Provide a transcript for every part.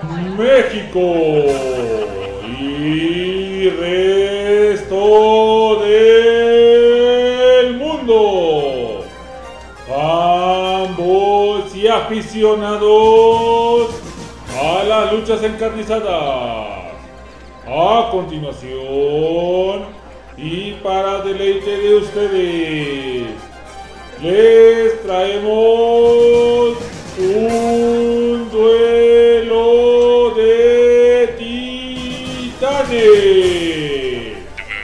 México y resto del mundo, fanboys y aficionados a las luchas encarnizadas. A continuación, y para deleite de ustedes, les traemos un duelo de titanes.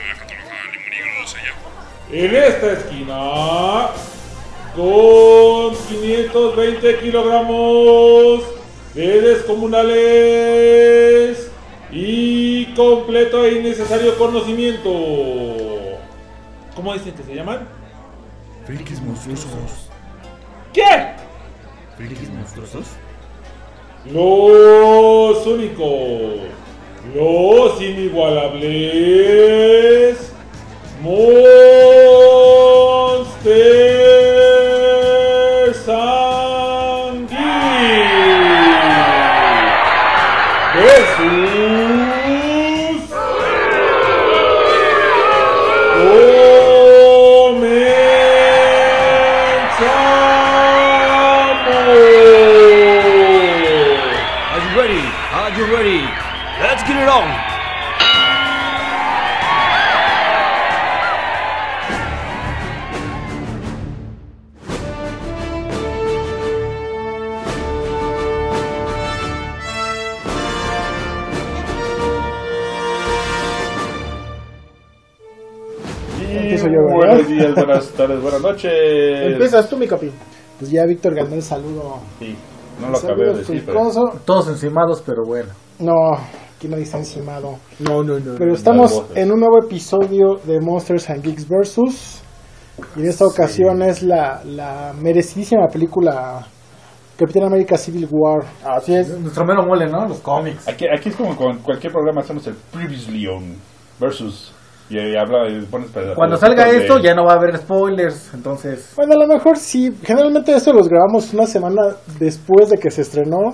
En esta esquina, con 520 kilogramos de descomunales y completo e innecesario conocimiento. ¿Cómo dicen que se llaman? Frikis monstruosos. ¿Qué? ¿Frikis monstruosos? Los únicos, los inigualables, Monster Sanguí versus Are you ready? Let's get it on! Empiezo yo, ¿verdad? Buenos días, buenas tardes, buenas noches. Empiezas tú, mi capi. Pues ya Víctor ganó el saludo. Sí, no lo acabé de decir, pero... fricoso. Todos encimados, pero bueno. No, aquí no dice encimado. No. Pero estamos en un nuevo episodio de Monsters and Geeks Versus. Y en esta ocasión es la merecidísima película Capitán América Civil War. Así es. Nuestro mero mole, ¿no? Los cómics. Aquí es como con cualquier programa hacemos el Previously On versus... Y habla y pones Cuando salga esto ya no va a haber spoilers, entonces... Bueno, a lo mejor sí. Generalmente esto los grabamos una semana después de que se estrenó.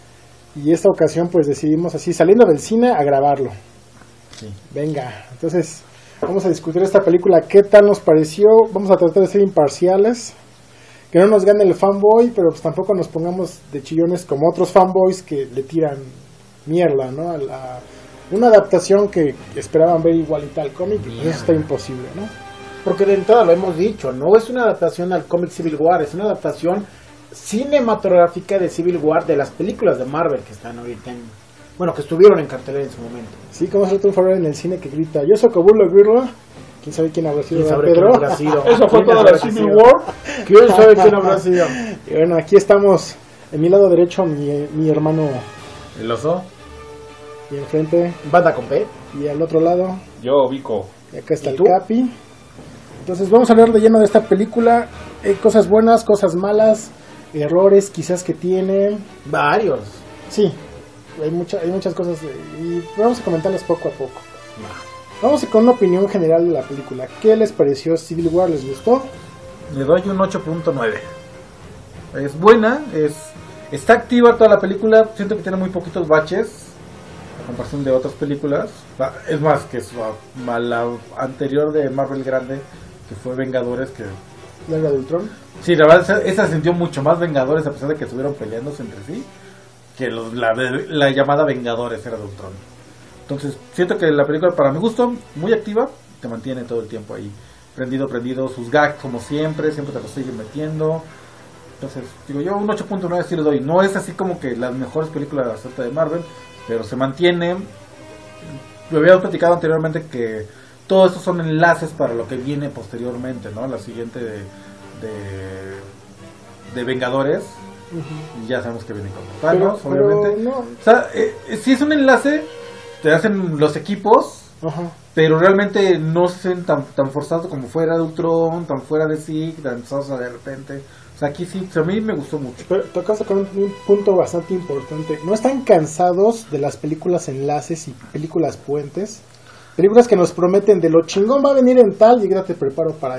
Y esta ocasión pues decidimos así, saliendo del cine, a grabarlo. Sí. Venga, entonces vamos a discutir esta película. ¿Qué tal nos pareció? Vamos a tratar de ser imparciales. Que no nos gane el fanboy, pero pues tampoco nos pongamos de chillones como otros fanboys que le tiran mierda, ¿no? A una adaptación que esperaban ver igualita al cómic, y pues eso está imposible, ¿no? Porque de entrada lo hemos dicho, no es una adaptación al cómic Civil War, es una adaptación cinematográfica de Civil War, de las películas de Marvel que están ahorita que estuvieron en cartelera en su momento. Sí, como hace un favor en el cine que grita, yo soy Cobulo Birla. ¿Quién sabe quién habrá sido? ¿Quién sabe Pedro? quién habrá sido? Eso fue toda la Civil War. ¿Quién sabe quién habrá sido? Y bueno, aquí estamos, en mi lado derecho, mi hermano, ¿El oso? y enfrente, Banda con P. y al otro lado, Yo, Vico. y acá está ¿Y el tú? Capi. Entonces vamos a hablar de lleno de esta película, cosas buenas, cosas malas, errores quizás que tiene. Varios. Sí, hay muchas cosas y vamos a comentarlas poco a poco. Vamos con una opinión general de la película. ¿Qué les pareció Civil War? ¿Les gustó? Le doy un 8.9. Es buena, está activa toda la película. Siento que tiene muy poquitos baches a comparación de otras películas. Es más que la anterior de Marvel grande, que fue Vengadores, que... ¿La de Ultron? Sí, la verdad, esa sintió mucho más Vengadores, a pesar de que estuvieron peleándose entre sí, que la llamada Vengadores era de Ultron. Entonces, siento que la película, para mi gusto, muy activa, te mantiene todo el tiempo ahí, prendido, sus gags como siempre te los siguen metiendo. Entonces, digo yo, un 8.9 sí le doy. No es así como que las mejores películas de Marvel, pero se mantiene. Lo había platicado anteriormente que todos estos son enlaces para lo que viene posteriormente, ¿no? La siguiente de Vengadores. Y ya sabemos que viene con Thanos, obviamente. No. O sea, si es un enlace, te hacen los equipos, Ajá. pero realmente no se ven tan forzados como fuera de Ultron, tan fuera de Sig, tan sosa de repente. O sea, aquí sí, a mí me gustó mucho. Pero tocaste con un punto bastante importante. ¿No están cansados de las películas enlaces y películas puentes? Películas que nos prometen de lo chingón va a venir en tal y ya te preparo para esto.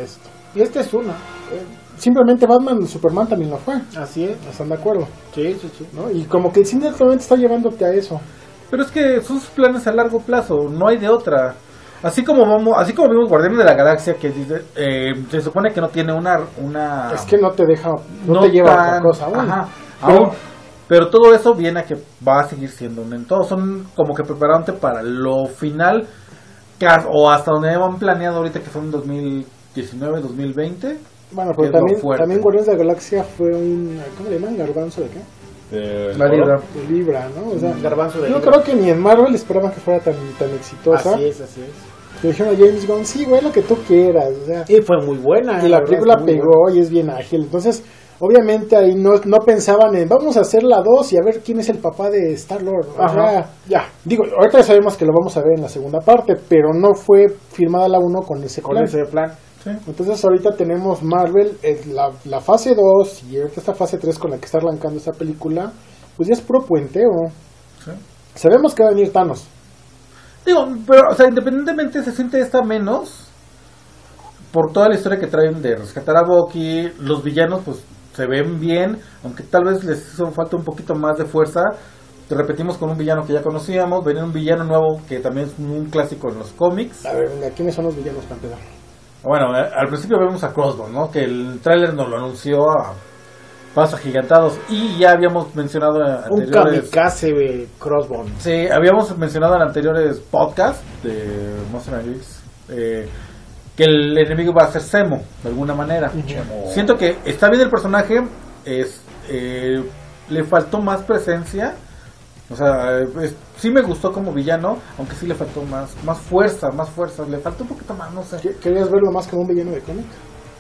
Y esta es una. Simplemente Batman y Superman también lo fue. Así es. ¿Están de acuerdo? Sí. ¿No? Y como que el cine actualmente está llevándote a eso. Pero es que son sus planes a largo plazo, no hay de otra. Así como vimos Guardianes de la Galaxia, que dice, se supone que no tiene una Es que no te deja, no te lleva a otra cosa aún. Ajá, aún. Pero todo eso viene a que va a seguir siendo un entorno. Son como que preparándote para lo final, o hasta donde han planeado ahorita, que son 2019, 2020. Bueno, pero también Guardianes de la Galaxia fue un, ¿cómo le llaman? ¿Garbanzo de qué? La libra. De libra, ¿no? O sea, Garbanzo de yo libra. creo que ni en Marvel esperaban que fuera tan exitosa. Así es. Le dijeron a James Gunn, sí, güey, lo que tú quieras. O sea, Y fue muy buena. y la verdad, película es muy pegó buena. y es bien ágil. Entonces, obviamente ahí no pensaban en, vamos a hacer la 2 y a ver quién es el papá de Star-Lord. O Ajá. sea, ya. Digo, ahorita ya sabemos que lo vamos a ver en la segunda parte, pero no fue filmada la 1 con ese Con plan. ese plan. Sí. Entonces ahorita tenemos Marvel, la fase 2 y ahorita esta fase 3 con la que está arrancando esta película, pues ya es puro puenteo. Sí. Sabemos que va a venir Thanos. Digo, pero, o sea, independientemente se siente esta menos por toda la historia que traen de rescatar a Bucky. Los villanos, pues, se ven bien, aunque tal vez les hizo falta un poquito más de fuerza. Te repetimos con un villano que ya conocíamos, venía un villano nuevo que también es un clásico en los cómics. A ver, venga, ¿quiénes son los villanos para empezar? Bueno, al principio vemos a Crossbones, ¿no? Que el tráiler nos lo anunció a pasos agigantados, y ya habíamos mencionado en Un anteriores... kamikaze Crossbone. Sí, habíamos mencionado en anteriores podcasts de Monster Geeks que el enemigo va a ser Zemo, de alguna manera. Siento que está bien el personaje, le faltó más presencia. O sea, sí me gustó como villano, aunque sí le faltó más fuerza, le faltó un poquito más, no sé. ¿Querías verlo más como un villano de cómic?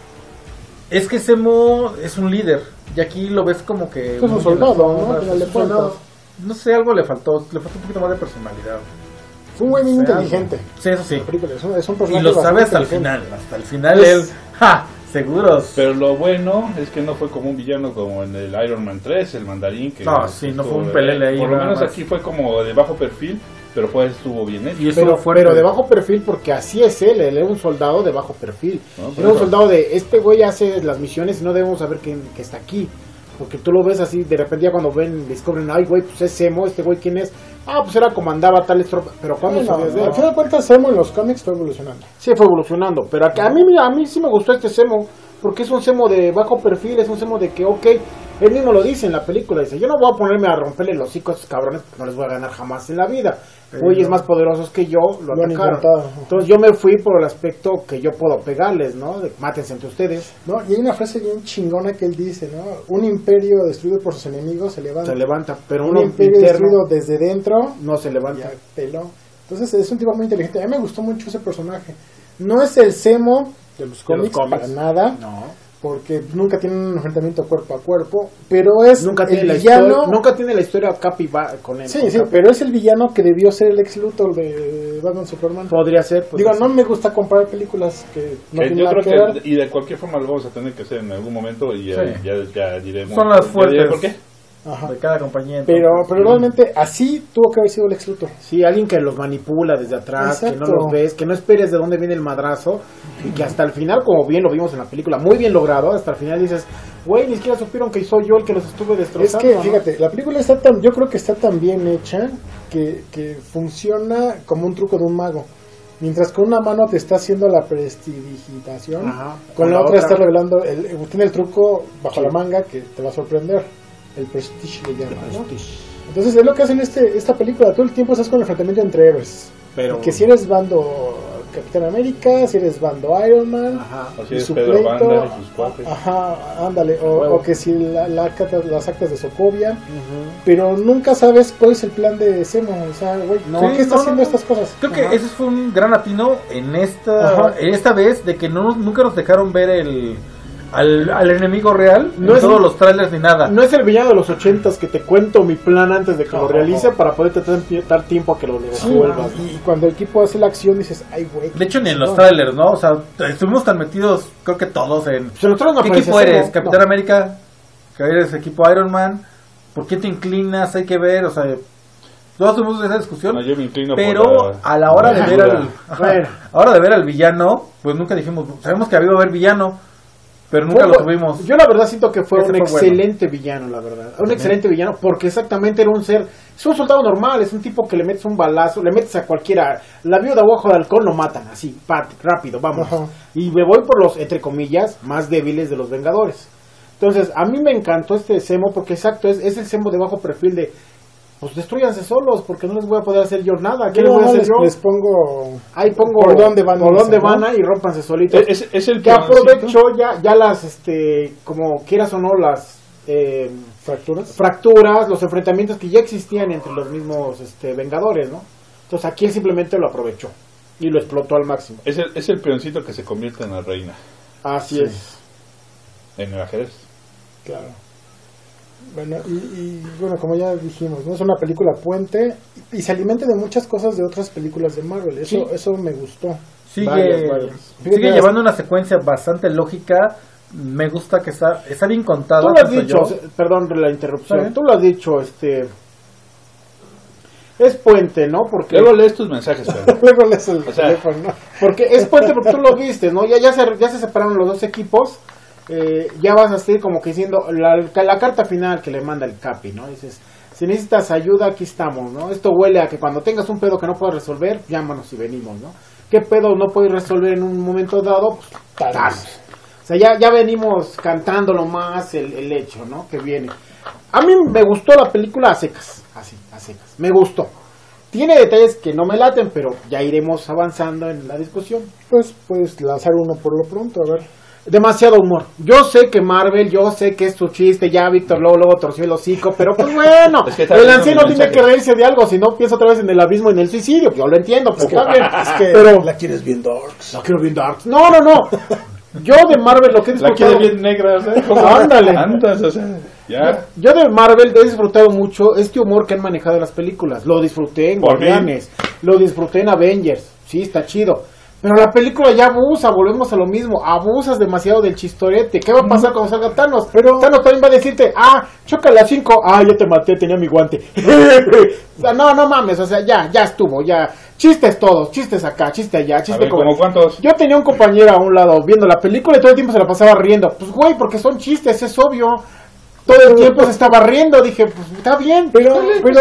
Es que Zemo es un líder, y aquí lo ves como que... Es un soldado, ¿no? Al final de cuentas. No sé, algo le faltó un poquito más de personalidad. Fue un güey bien O sea, inteligente. Sí, eso sí. La película, es un Y personaje lo sabe hasta bastante el inteligente. final, Es- él... ¡Ja! Seguros. Pero lo bueno es que no fue como un villano como en el Iron Man 3, el mandarín. Que No, sí, no fue un pelele ahí, Por lo nada menos más. aquí fue como de bajo perfil, pero pues estuvo bien hecho. Y estuvo Pero, fuerte. pero de bajo perfil, porque así es él era un soldado de bajo perfil. No, por Era un eso. soldado de, este güey hace las misiones y no debemos saber que está aquí. Porque tú lo ves así, de repente ya cuando descubren, ay güey, pues es Zemo, este güey quién es. Ah, pues era comandaba tales tropas, pero ¿cuándo Bueno, sabías de él? al final de cuentas, Zemo en los cómics fue evolucionando. Sí, fue evolucionando, pero a mí sí me gustó este Zemo, porque es un Zemo de bajo perfil, es un Zemo de que, ok, él mismo lo dice en la película, dice, yo no voy a ponerme a romperle los hocico a estos cabrones porque no les voy a ganar jamás en la vida. Güeyes más poderosos que yo lo Lo han atacaron. intentado. Entonces yo me fui por el aspecto que yo puedo pegarles, ¿no? De, mátense entre ustedes. ¿No? Y hay una frase bien chingona que él dice, ¿no? Un imperio destruido por sus enemigos se levanta. Se levanta, pero Un uno imperio interno destruido desde dentro no se ya levanta. peló. Entonces es un tipo muy inteligente. A mí me gustó mucho ese personaje. No es el Zemo de los cómics cómics. para nada, No. porque nunca tiene un enfrentamiento cuerpo a cuerpo, pero es Nunca el tiene, la villano. historia, nunca tiene la historia Capi va con él. Sí, con sí, Capi. pero es el villano que debió ser el ex Luthor de Batman Superman. Podría ser. Digo, no me gusta comparar películas que no tienen Yo nada creo que ver. que, y de cualquier forma lo vamos a tener que hacer en algún momento y ya, Sí. ya diremos. Son las ya diré fuertes. ¿Por qué? Ajá. De cada compañía. Pero entonces. realmente así tuvo que haber sido el ex Luthor. Sí, alguien que los manipula desde atrás, que no Exacto. los ves, que no esperes de dónde viene el madrazo y que hasta el final, como bien lo vimos en la película, muy bien logrado, hasta el final dices, güey, ni siquiera supieron que soy yo el que los estuve Es destrozando. que, ¿no? fíjate, la película está tan, yo creo que está tan bien hecha que funciona como un truco de un mago. Mientras con una mano te está haciendo la prestidigitación, Ajá. con la otra está revelando, tiene el truco bajo la manga que te va a sorprender. El prestige le llama, ¿no? Entonces es lo que hacen esta película. Todo el tiempo estás con el enfrentamiento entre héroes. Pero, Y que si eres bando Capitán América, si eres bando Iron Man, ajá. Así y es su Pedro pleito, Banda y sus cuates. ajá, ándale, Huevo. o que si las actas de Sokovia, pero nunca sabes cuál es el plan de Zemo, o sea, güey, No, ¿por qué está no, haciendo no. estas cosas? Creo que Ajá. ese fue un gran atino en Ajá. esta vez, de que nunca nos dejaron ver al enemigo real, No en es todos un- los trailers ni nada. No es el villano de los 80s que te cuento mi plan antes de que lo No. realice para poder dar tiempo a que lo Sí, resuelvas. y cuando el equipo hace la acción dices, ay, güey. De hecho, ni en los no. trailers, ¿no? O sea, estuvimos tan metidos, creo que todos en... Se los traen no ¿Qué aparece equipo eres? Zemo. ¿Capitán No. América? ¿Que eres equipo Iron Man? ¿Por qué te inclinas? Hay que ver, o sea... Todos tuvimos esa discusión. No, yo me inclino pero por a la hora de ver al Bueno. a la hora de ver al villano, pues nunca dijimos, sabemos que había haber villano, pero nunca lo tuvimos. Yo la verdad siento que fue Ese un fue excelente villano, la verdad. Un excelente villano porque exactamente era un ser, es un soldado normal, es un tipo que le metes un balazo, le metes a cualquiera, la viuda o ojo de halcón lo matan así, rápido, vamos. Ajá. Y me voy por los, entre comillas, más débiles de los Vengadores. Entonces, a mí me encantó este Zemo porque exacto, es el Zemo de bajo perfil de, pues destruyanse solos porque no les voy a poder hacer yo nada. ¿Qué les voy a hacer yo? Les pongo... Ahí pongo ¿Por dónde van? por dónde ¿no? van y rómpanse solitos. Es el Que plancito. aprovecho ya las, como quieras o no, las fracturas, los enfrentamientos que ya existían entre los mismos Vengadores, ¿no? Entonces aquí él simplemente lo aprovechó y lo explotó al máximo. Es el peoncito que se convierte en la reina Así es. en el ajedrez. Claro. Bueno, y bueno, como ya dijimos, ¿no? Es una película puente y se alimenta de muchas cosas de otras películas de Marvel. Eso me gustó. Sigue Varias. sigue llevando una secuencia bastante lógica. Me gusta que está bien contada. Tú lo has pienso dicho, yo. perdón la interrupción, ¿Está bien? tú lo has dicho, es puente, ¿no? Porque Luego lees tus mensajes, pero Luego lees el O sea, teléfono, ¿no? porque es puente porque tú lo viste, ¿no? Ya se separaron los dos equipos. Ya vas a estar como que diciendo la carta final que le manda el Capi, ¿no? Dices, si necesitas ayuda, aquí estamos, ¿no? Esto huele a que cuando tengas un pedo que no puedas resolver, llámanos y venimos, ¿no? ¿Qué pedo no puedes resolver en un momento dado? Pues, Thanos. O sea, ya venimos cantándolo más el hecho, ¿no? Que viene. A mí me gustó la película a secas, así, a secas. Me gustó. Tiene detalles que no me laten, pero ya iremos avanzando en la discusión. Pues puedes lanzar uno por lo pronto, a ver. Demasiado humor. Yo sé que Marvel, yo sé que es su chiste, ya Víctor luego torció el hocico, pero pues bueno, Es que está el viendo anciano mis tiene que mensajes. reírse de algo, si no piensa otra vez en el abismo, en el suicidio, yo lo entiendo, pues está bien, Es que pero la quieres bien darks. no quiero bien darks. No. Yo de Marvel lo que he la disfrutado, quiere bien negra, ¿eh? Ándale. Andas, o sea, ya. yo de Marvel he disfrutado mucho este humor que han manejado en las películas. Lo disfruté en Por Guardianes, lo disfruté en Avengers, sí, está chido. Pero la película ya abusa, volvemos a lo mismo, abusas demasiado del chistorete. ¿Qué va a pasar cuando salga Thanos? Pero Thanos también va a decirte, chócala a 5, ya te maté, tenía mi guante. O sea, no mames, o sea, ya estuvo, ya. Chistes todos, chistes acá, chiste allá, A chiste ver, ¿como cuántos? Yo tenía un compañero a un lado viendo la película y todo el tiempo se la pasaba riendo. Pues güey, porque son chistes, es obvio. Todo el tiempo se estaba riendo, dije, pues está bien. Pero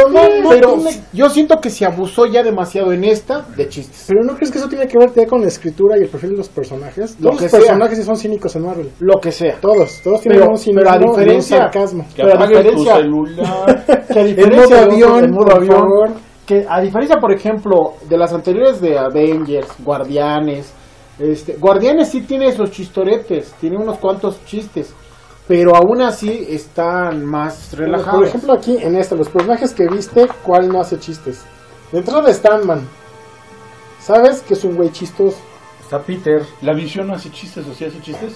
yo siento que se abusó ya demasiado en esta de chistes. Pero ¿no crees que eso tiene que ver ya con la escritura y el perfil de los personajes? Lo Todos que los sea. personajes sí son cínicos en Marvel. Lo que sea. Todos tienen Pero- un cinismo pero a y un diferencia- sarcasmo. Que Pero a apagues tu diferencia- celular. Que a En diferencia modo de otros, avión, en modo por avión, favor. que a diferencia, por ejemplo, de las anteriores de Avengers, Guardianes, Guardianes sí tiene esos chistoretes, tiene unos cuantos chistes, pero aún así están más relajados. Por ejemplo, aquí en los personajes que viste, ¿cuál no hace chistes? Dentro de Ant-Man, ¿sabes que es un güey chistoso? Está Peter. ¿La Visión no hace chistes o sí hace chistes?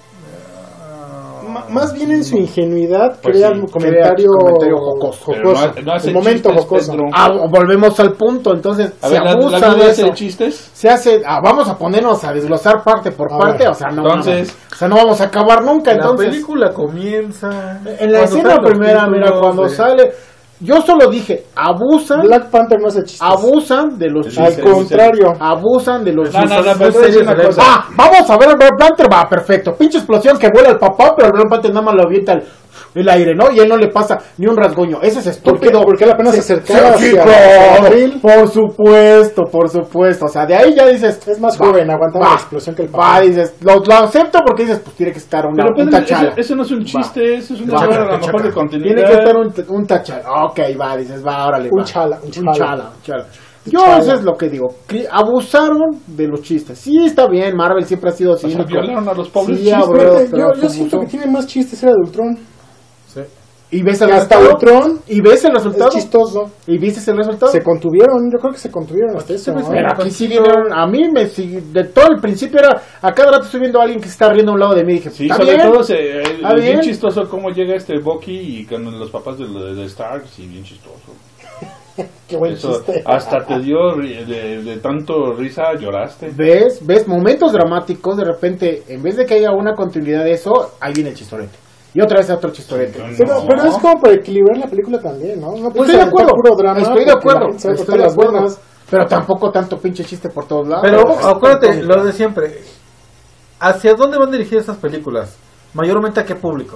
Más bien en su ingenuidad Pues crea sí, un comentario jocoso. Pero no hace el momento chistes, jocoso. Pedro. Volvemos al punto, entonces A se ver, abusa ¿la de vida eso. hace chistes? Se hace, vamos a ponernos a desglosar parte por A parte, ver, o sea, no, entonces- o sea, no vamos a acabar nunca, La entonces. película comienza. En la cuando escena salen los primera, mira, títulos cuando de- sale, yo solo dije, abusan Black Panther no hace chistes. abusan de los Sí, Al chistes. contrario. Abusan de los No, chistes. pero te voy a decir una cosa. Vamos a ver al Black Panther, va, perfecto. Pinche explosión que vuela el papá, pero el Black Panther nada más lo avienta el aire, ¿no? Y él no le pasa ni un rasguño. Ese es estúpido. Porque él apenas se acercaba Sí, hacia claro, abril. por supuesto. O sea, de ahí ya dices, Es más va, joven, aguantaba va, la explosión que el papá. Va, dices, lo acepto porque dices, pues tiene que estar un Pero tachala. eso no es un chiste, eso es una Va, obra a lo mejor de continuidad. tiene que estar un tachala. Ok, va, dices, va, órale. Un va. chala. Un chala. Yo Chala. eso es lo que digo. Abusaron de los chistes. Sí, está bien, Marvel siempre ha sido O sea, cínico. violaron a los pobres Sí, chistes. bro, Yo pero siento abusó. que tiene más chistes era de Ultron. Y ves el Que hasta resultado. Ultron Y ves el es resultado. chistoso. Y viste el resultado. Se contuvieron, yo creo que se contuvieron hasta eso. ¿no? Pero aquí siguen, a mí me sigue, de todo el principio era, a cada rato estoy viendo a alguien que se está riendo a un lado de mí, dije, Sí, está sobre bien, todo está es bien. bien chistoso cómo llega Bucky y con los papás de Stark, sí, bien chistoso. Qué buen Eso, chiste. hasta te dio de tanto risa, lloraste. ves momentos dramáticos, de repente, en vez de que haya una continuidad de eso, ahí viene el chistorete. y otra vez otro chistorete. Pero es como para equilibrar la película también, ¿no? No puedes Estoy de aventar acuerdo, puro drama. estoy de porque la acuerdo, gente se va a estoy cortar de las acuerdo. venas. Pero tampoco tanto pinche chiste por todos lados. Pero acuérdate, lo de siempre. ¿Hacia dónde van dirigidas estas películas? Mayormente a qué público.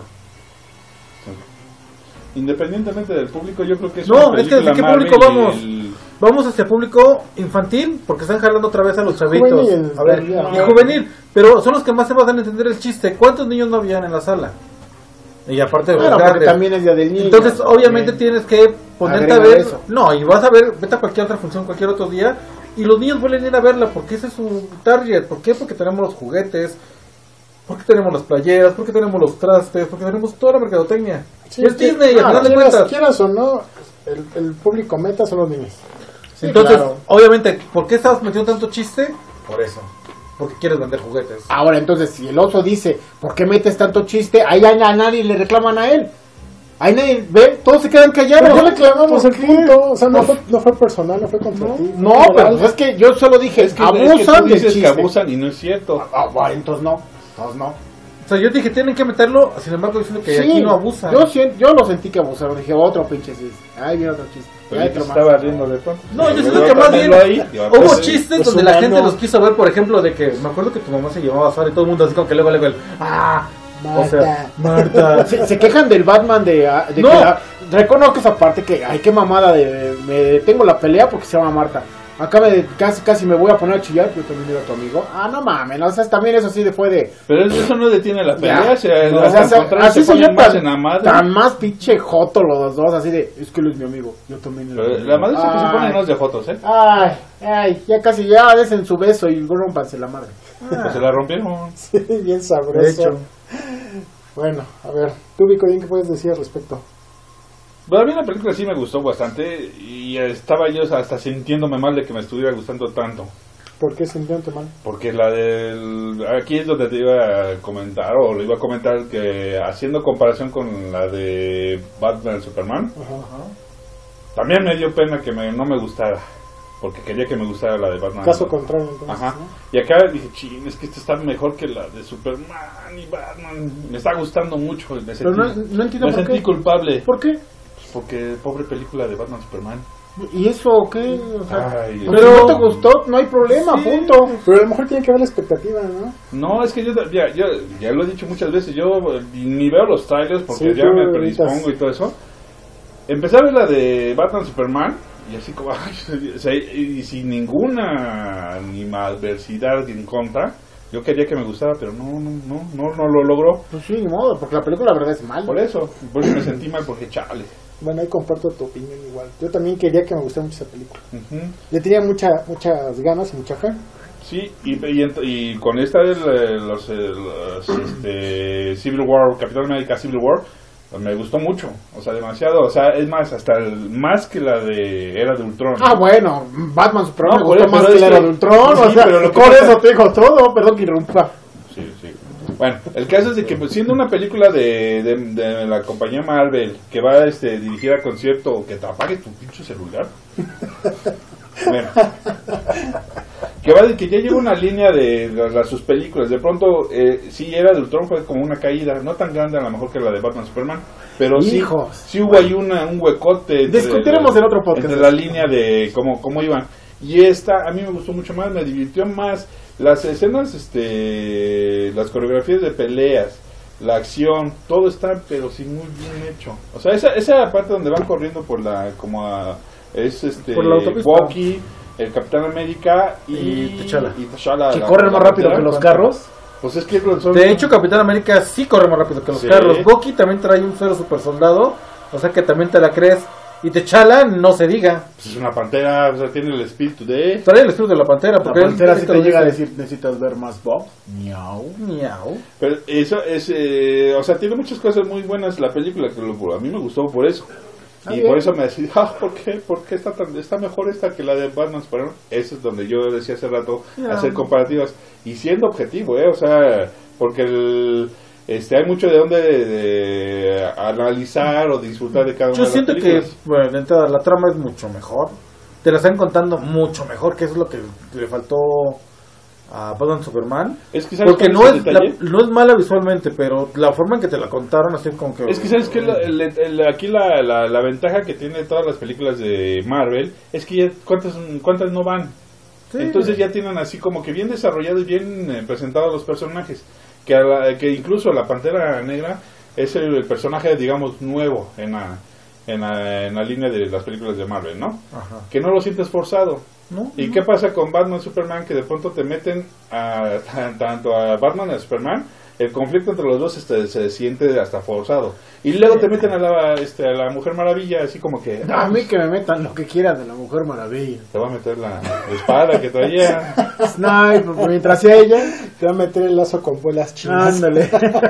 Independientemente del público, yo creo que es No, una es que ¿hacia qué película público Marvel vamos? y Vamos hacia público infantil, porque están jalando otra vez a los chavitos. Juvenil, A ver, ya. y juvenil, pero son los que más se van a entender el chiste. ¿Cuántos niños no habían en la sala? Y aparte de los Bueno, porque grandes. también es día del niño. Entonces, obviamente también. tienes que ponerte a Agrega ver. eso. No, y vas a ver, vete a cualquier otra función, cualquier otro día. Y los niños vuelven a ir a verla porque ese es su target. ¿Por qué? Porque tenemos los juguetes, porque tenemos las playeras, porque tenemos los trastes, porque tenemos toda la mercadotecnia. Sí, Y es Disney, al final de quieras, cuentas. quieras o no, el público meta son los niños. Sí, Entonces, claro. obviamente, ¿por qué estabas metiendo tanto chiste? Por eso. Porque quieres vender juguetes. Ahora, entonces, si el oso dice, ¿por qué metes tanto chiste? Ahí a nadie le reclaman a él. Ahí nadie ve, todos se quedan callados. Pero no le clavamos el ¿Por qué? punto. O sea, no fue personal, no fue contra ti. No, fue pero moral. pues es que yo solo dije, es que abusan tú del dices chiste. que abusan y no es cierto. Bueno, entonces no. Entonces no. O sea, yo dije, tienen que meterlo, sin embargo, diciendo que Sí, aquí no abusan. Yo lo sentí que abusaron. Dije, otro pinche chiste. Ay, viene otro chiste. Pero Ay, yo te otro más. estaba riendo de pronto. No, yo siento Luego que más bien ponerlo ahí, y hubo pues, chistes pues, donde la gente humano. los quiso ver, por ejemplo, de que me acuerdo que tu mamá se llamaba Sara y todo el mundo así como que luego el o sea, Marta. Se quejan del Batman de No. que reconozco esa parte que, ay, qué mamada me detengo la pelea porque se llama Marta. Acá casi me voy a poner a chillar, pero también era tu amigo. Ah, no mames, no, o sea, también eso sí fue de... Pero eso no detiene la pelea, Ya. o sea, No, hasta o sea, al contrario, así se soy yo ponen más en la madre. tan más pinche joto los dos, así de, es que él es mi amigo, yo también era Pero mi la amigo. madre es que se ponen Ay, los de fotos, ¿eh? ay, ya casi ya desen su beso y rompanse la madre. Pues se la rompieron. Sí, bien sabroso. De hecho. Bueno, a ver, tú, Vico, ¿qué puedes decir al respecto? Pero a mí la película sí me gustó bastante y estaba yo hasta sintiéndome mal de que me estuviera gustando tanto. ¿Por qué sintieron mal? Porque la del... Aquí es donde te iba a comentar, o lo iba a comentar, que haciendo comparación con la de Batman Superman, Ajá. también me dio pena que no me gustara, porque quería que me gustara la de Batman. Caso contrario, entonces. Ajá. ¿no? Y acá dije, ching, es que esta está mejor que la de Superman y Batman. Me está gustando mucho. Me Pero sentí, no entiendo me por sentí qué. culpable. ¿Por qué? Porque pobre película de Batman Superman. ¿Y eso qué? O sea, Ay, pues, si no te gustó, no hay problema, Sí. punto. Pero a lo mejor tiene que ver la expectativa, ¿no? No, es que yo ya lo he dicho muchas veces. Yo ni veo los trailers porque Sí, ya tú me evitas. predispongo y todo eso. Empecé a ver la de Batman Superman y así como, ay, o sea, y sin ninguna adversidad en contra. Yo quería que me gustara, pero no lo logró. Pues sí, ni modo, porque la película la verdad es mala. Por eso me sentí mal porque chale. Bueno, ahí comparto tu opinión igual. Yo también quería que me gustara mucho esa película. Ujú. Le tenía muchas ganas y mucha fe. Sí, y con esta de Civil War, Capitán América Civil War, pues me gustó mucho, o sea, demasiado, o sea, es más, hasta más que la de Era de Ultron. Ah, bueno, Batman Superman No, me gustó pero más es que la que- era de Ultron, sí, o sea, pero lo que con pasa- eso te digo todo, perdón que irrumpa. Sí. Bueno, el caso es de que pues, siendo una película de la compañía Marvel que va dirigida con cierto... Que te apague tu pinche celular. Bueno. Que ya lleva una línea de sus películas. De pronto, sí, Era de Ultron fue como una caída. No tan grande a lo mejor que la de Batman Superman. Pero Hijos. sí hubo ahí un huecote. Discutiremos en otro podcast. Entre la línea de cómo iban. Y esta a mí me gustó mucho más, me divirtió más. Las escenas, las coreografías de peleas, la acción, todo está pero sí muy bien hecho. O sea, esa parte donde van corriendo por la Por la autopista. Bucky, el Capitán América Y T'Challa. Que corren más rápido que los carros. Pues es que son... De hecho, Capitán América sí corre más rápido que los Sí. carros. Bucky también trae un suero super soldado, o sea que también te la crees. Y T'Challa, no se diga. Pues es una pantera, o sea, tiene el espíritu de... Trae el espíritu de la pantera. La Porque pantera él si te te lo llega a dice. decir, necesitas ver más Bob. Miau. Miau. Pero eso es, o sea, tiene muchas cosas muy buenas la película, que a mí me gustó por eso. Y bien. por eso me decía, ¿por qué? ¿Por qué está mejor esta que la de Batman Superman? Eso es donde yo decía hace rato, hacer comparativas. Y siendo objetivo, o sea, porque hay mucho de dónde de analizar o disfrutar de cada una Yo de las siento que, películas. bueno, de entrada, la trama es mucho mejor. Te la están contando mucho mejor, que eso es lo que le faltó a Batman Superman. Es que, ¿sabes porque cuál es el detalle? no es mala visualmente, pero la forma en que te la contaron así como que... Es que sabes que aquí la ventaja que tiene todas las películas de Marvel es que ya cuántas no van. Sí. Entonces ya tienen así como que bien desarrollados y bien presentados los personajes. Que incluso la Pantera Negra es el personaje, digamos, nuevo en la línea de las películas de Marvel, ¿no? Ajá. Que no lo sientes forzado. ¿No? ¿Y qué pasa con Batman y Superman? Que de pronto te meten tanto a Batman y a Superman, el conflicto entre los dos se siente hasta forzado. Y luego te meten a la Mujer Maravilla, así como que... A mí que me metan lo que quieran de la Mujer Maravilla. Te va a meter la espada que traía. Sniper, mientras sea ella, Te va a meter el lazo con bolas chinas. ándale.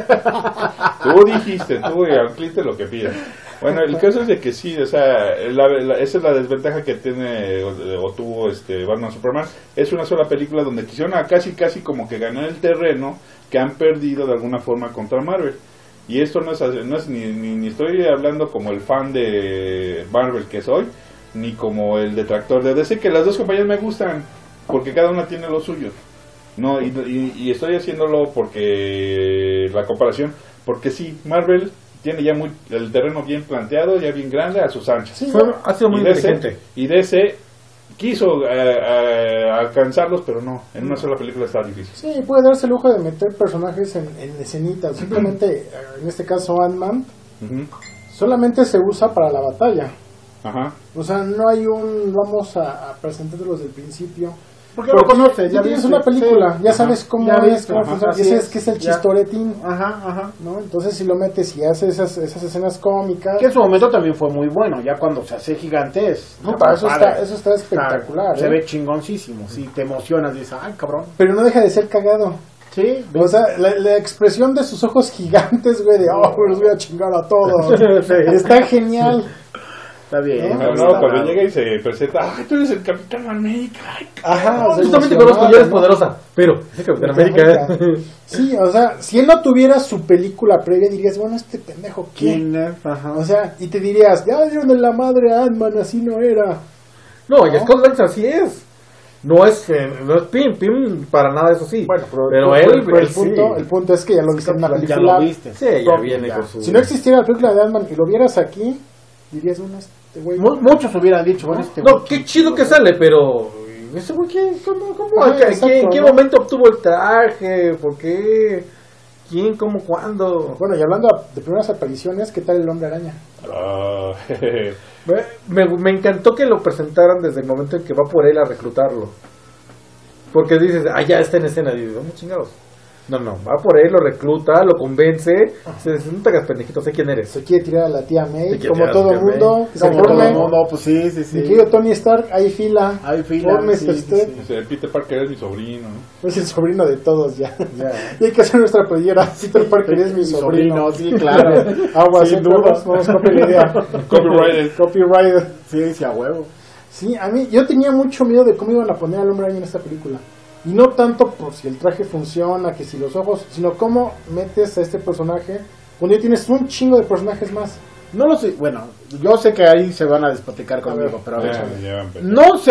Tú dijiste, tú al cliente lo que pidas. Bueno, el caso es de que sí, o sea, esa es la desventaja que tiene o tuvo Batman Superman. Es una sola película donde quisieron casi como que ganar el terreno que han perdido de alguna forma contra Marvel. Y esto no es ni estoy hablando como el fan de Marvel que soy, ni como el detractor de DC, que las dos compañías me gustan, porque cada una tiene lo suyo. No, y estoy haciéndolo porque la comparación, porque sí, Marvel tiene ya el terreno bien planteado, ya bien grande a sus anchas. Sí, Ha sido muy inteligente. Y DC quiso alcanzarlos, pero no, en una sola película está difícil. Sí, puede darse el lujo de meter personajes en escenitas. Simplemente, en este caso Ant-Man, Ujú. solamente se usa para la batalla. Ajá. O sea, no hay vamos a presentárselos desde el principio. Porque lo conoces, ya tienes una película, sí. ya sabes cómo Ya es, viste, cómo ajá, funciona, así y ese es, es que es el ya. chistoretín, Ajá. ¿no? Entonces si lo metes y haces esas escenas cómicas, Que en su momento también fue muy bueno, ya cuando se hace gigante es... no, para eso padre. eso está espectacular, Se ¿eh? ve chingoncísimo, si te emocionas, dices, ay cabrón. Pero no deja de ser cagado. Sí, O sea, la expresión de sus ojos gigantes, güey, de, los voy a chingar a todos. Sí. Está genial. está bien. No, No, cuando llega y se presenta, ¡ay, tú eres el Capitán América! Ay, Ajá, o sea, Justamente conozco, ya es ¿no? poderosa, pero es Capitán América. Sí, o sea, si él no tuviera su película previa, dirías, bueno, este pendejo, ¿quién? ¿Quién es? Ajá. O sea, y te dirías, ya le dieron de la madre a Ant-Man, así no era. No, y Scott Lang así es. No es Pim para nada, eso sí. Bueno, pero él el punto es que ya lo viste en una Ya película. lo viste. sí, ya propia, viene ya. con su... Si no existiera la película de Ant-Man y lo vieras aquí, dirías, bueno, este güey. Muchos hubieran dicho, bueno, este No, güey, qué chido que sale, pero... ¿Ese güey cómo? Ajá, exacto, ¿En qué ¿no? momento obtuvo el traje? ¿Por qué? ¿Quién? ¿Cómo? ¿Cuándo? Bueno, y hablando de primeras apariciones, ¿qué tal el Hombre Araña? Ah, Me encantó que lo presentaran desde el momento en que va por él a reclutarlo. Porque dices, ya está en escena. Y digo, ¿cómo chingados? No, va por él, lo recluta, lo convence. Dices, no te hagas pendejito, sé quién eres. Se quiere tirar a la tía May, Se quiere como tirar a todo la el tía mundo. May. Que se como todo forme. el mundo, pues sí. Mi querido Tony Stark, hay fila. Hay fila, Fórmese sí, usted. sí. Dice, Peter Parker es mi sobrino, ¿no? Es el sobrino de todos ya. Ya. Y hay que hacer nuestra playera. Peter Parker es mi sobrino. Sí, claro. Aguas, Sin perros, no nos copien la idea. Copyrighted. Copyright. Sí, a huevo. Sí, a mí, yo tenía mucho miedo de cómo iban a poner al Hombre Araña en esta película. Y no tanto por si el traje funciona, que si los ojos, sino cómo metes a este personaje cuando ya tienes un chingo de personajes más. No lo sé, bueno, yo sé que ahí se van a despotricar conmigo, pero a ver. Ya empezó.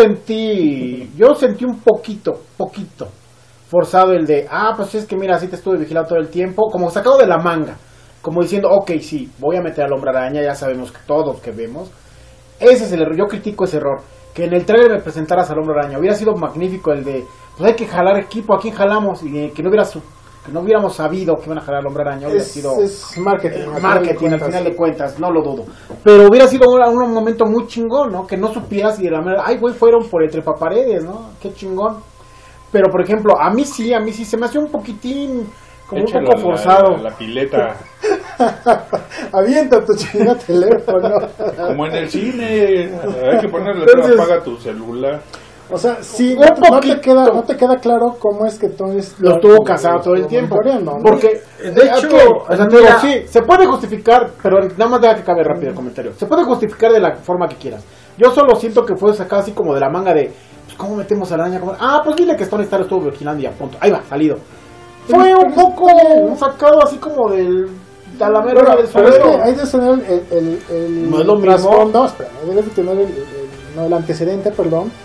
Yo sentí un poquito forzado el de, pues es que mira, así te estuve vigilando todo el tiempo, como sacado de la manga, como diciendo, ok, sí, voy a meter al Hombre Araña, ya sabemos que todos que vemos. Ese es el error, yo critico ese error, que en el trailer me presentaras al Hombre Araña, hubiera sido magnífico el de, pues hay que jalar equipo, ¿a quién jalamos? Y que no hubiéramos sabido que iban a jalar al Hombre Araña, hubiera sido... Es marketing. marketing al final de cuentas, no lo dudo. Pero hubiera sido un momento muy chingón, ¿no? Que no supieras y de la manera, ay, güey, fueron por el trepaparedes, ¿no? Qué chingón. Pero, por ejemplo, a mí sí, se me hacía un poquitín, como Échalo un poco forzado. la pileta. Avienta tu chinga teléfono. Como en el cine. Hay que ponerle, Entonces- apaga tu celular. O sea, sí, Un no poquito. te queda claro cómo es que Tony Lo estuvo casado todo el tiempo. monitoreando, ¿no? Porque, de hecho, o sea, te digo, sí, se puede justificar, pero nada más deja que cabe rápido el comentario. Se puede justificar de la forma que quieras. Yo solo siento que fue sacado así como de la manga de, pues, ¿cómo metemos a la araña? Pues dile que Tony Stark estuvo vigilando y a punto. Ahí va, salido. Fue un poco sacado así como del talamero del Pero es sombrero. que hay de tener el No es lo mismo. trasfondo, espera, debes de tener el antecedente, perdón,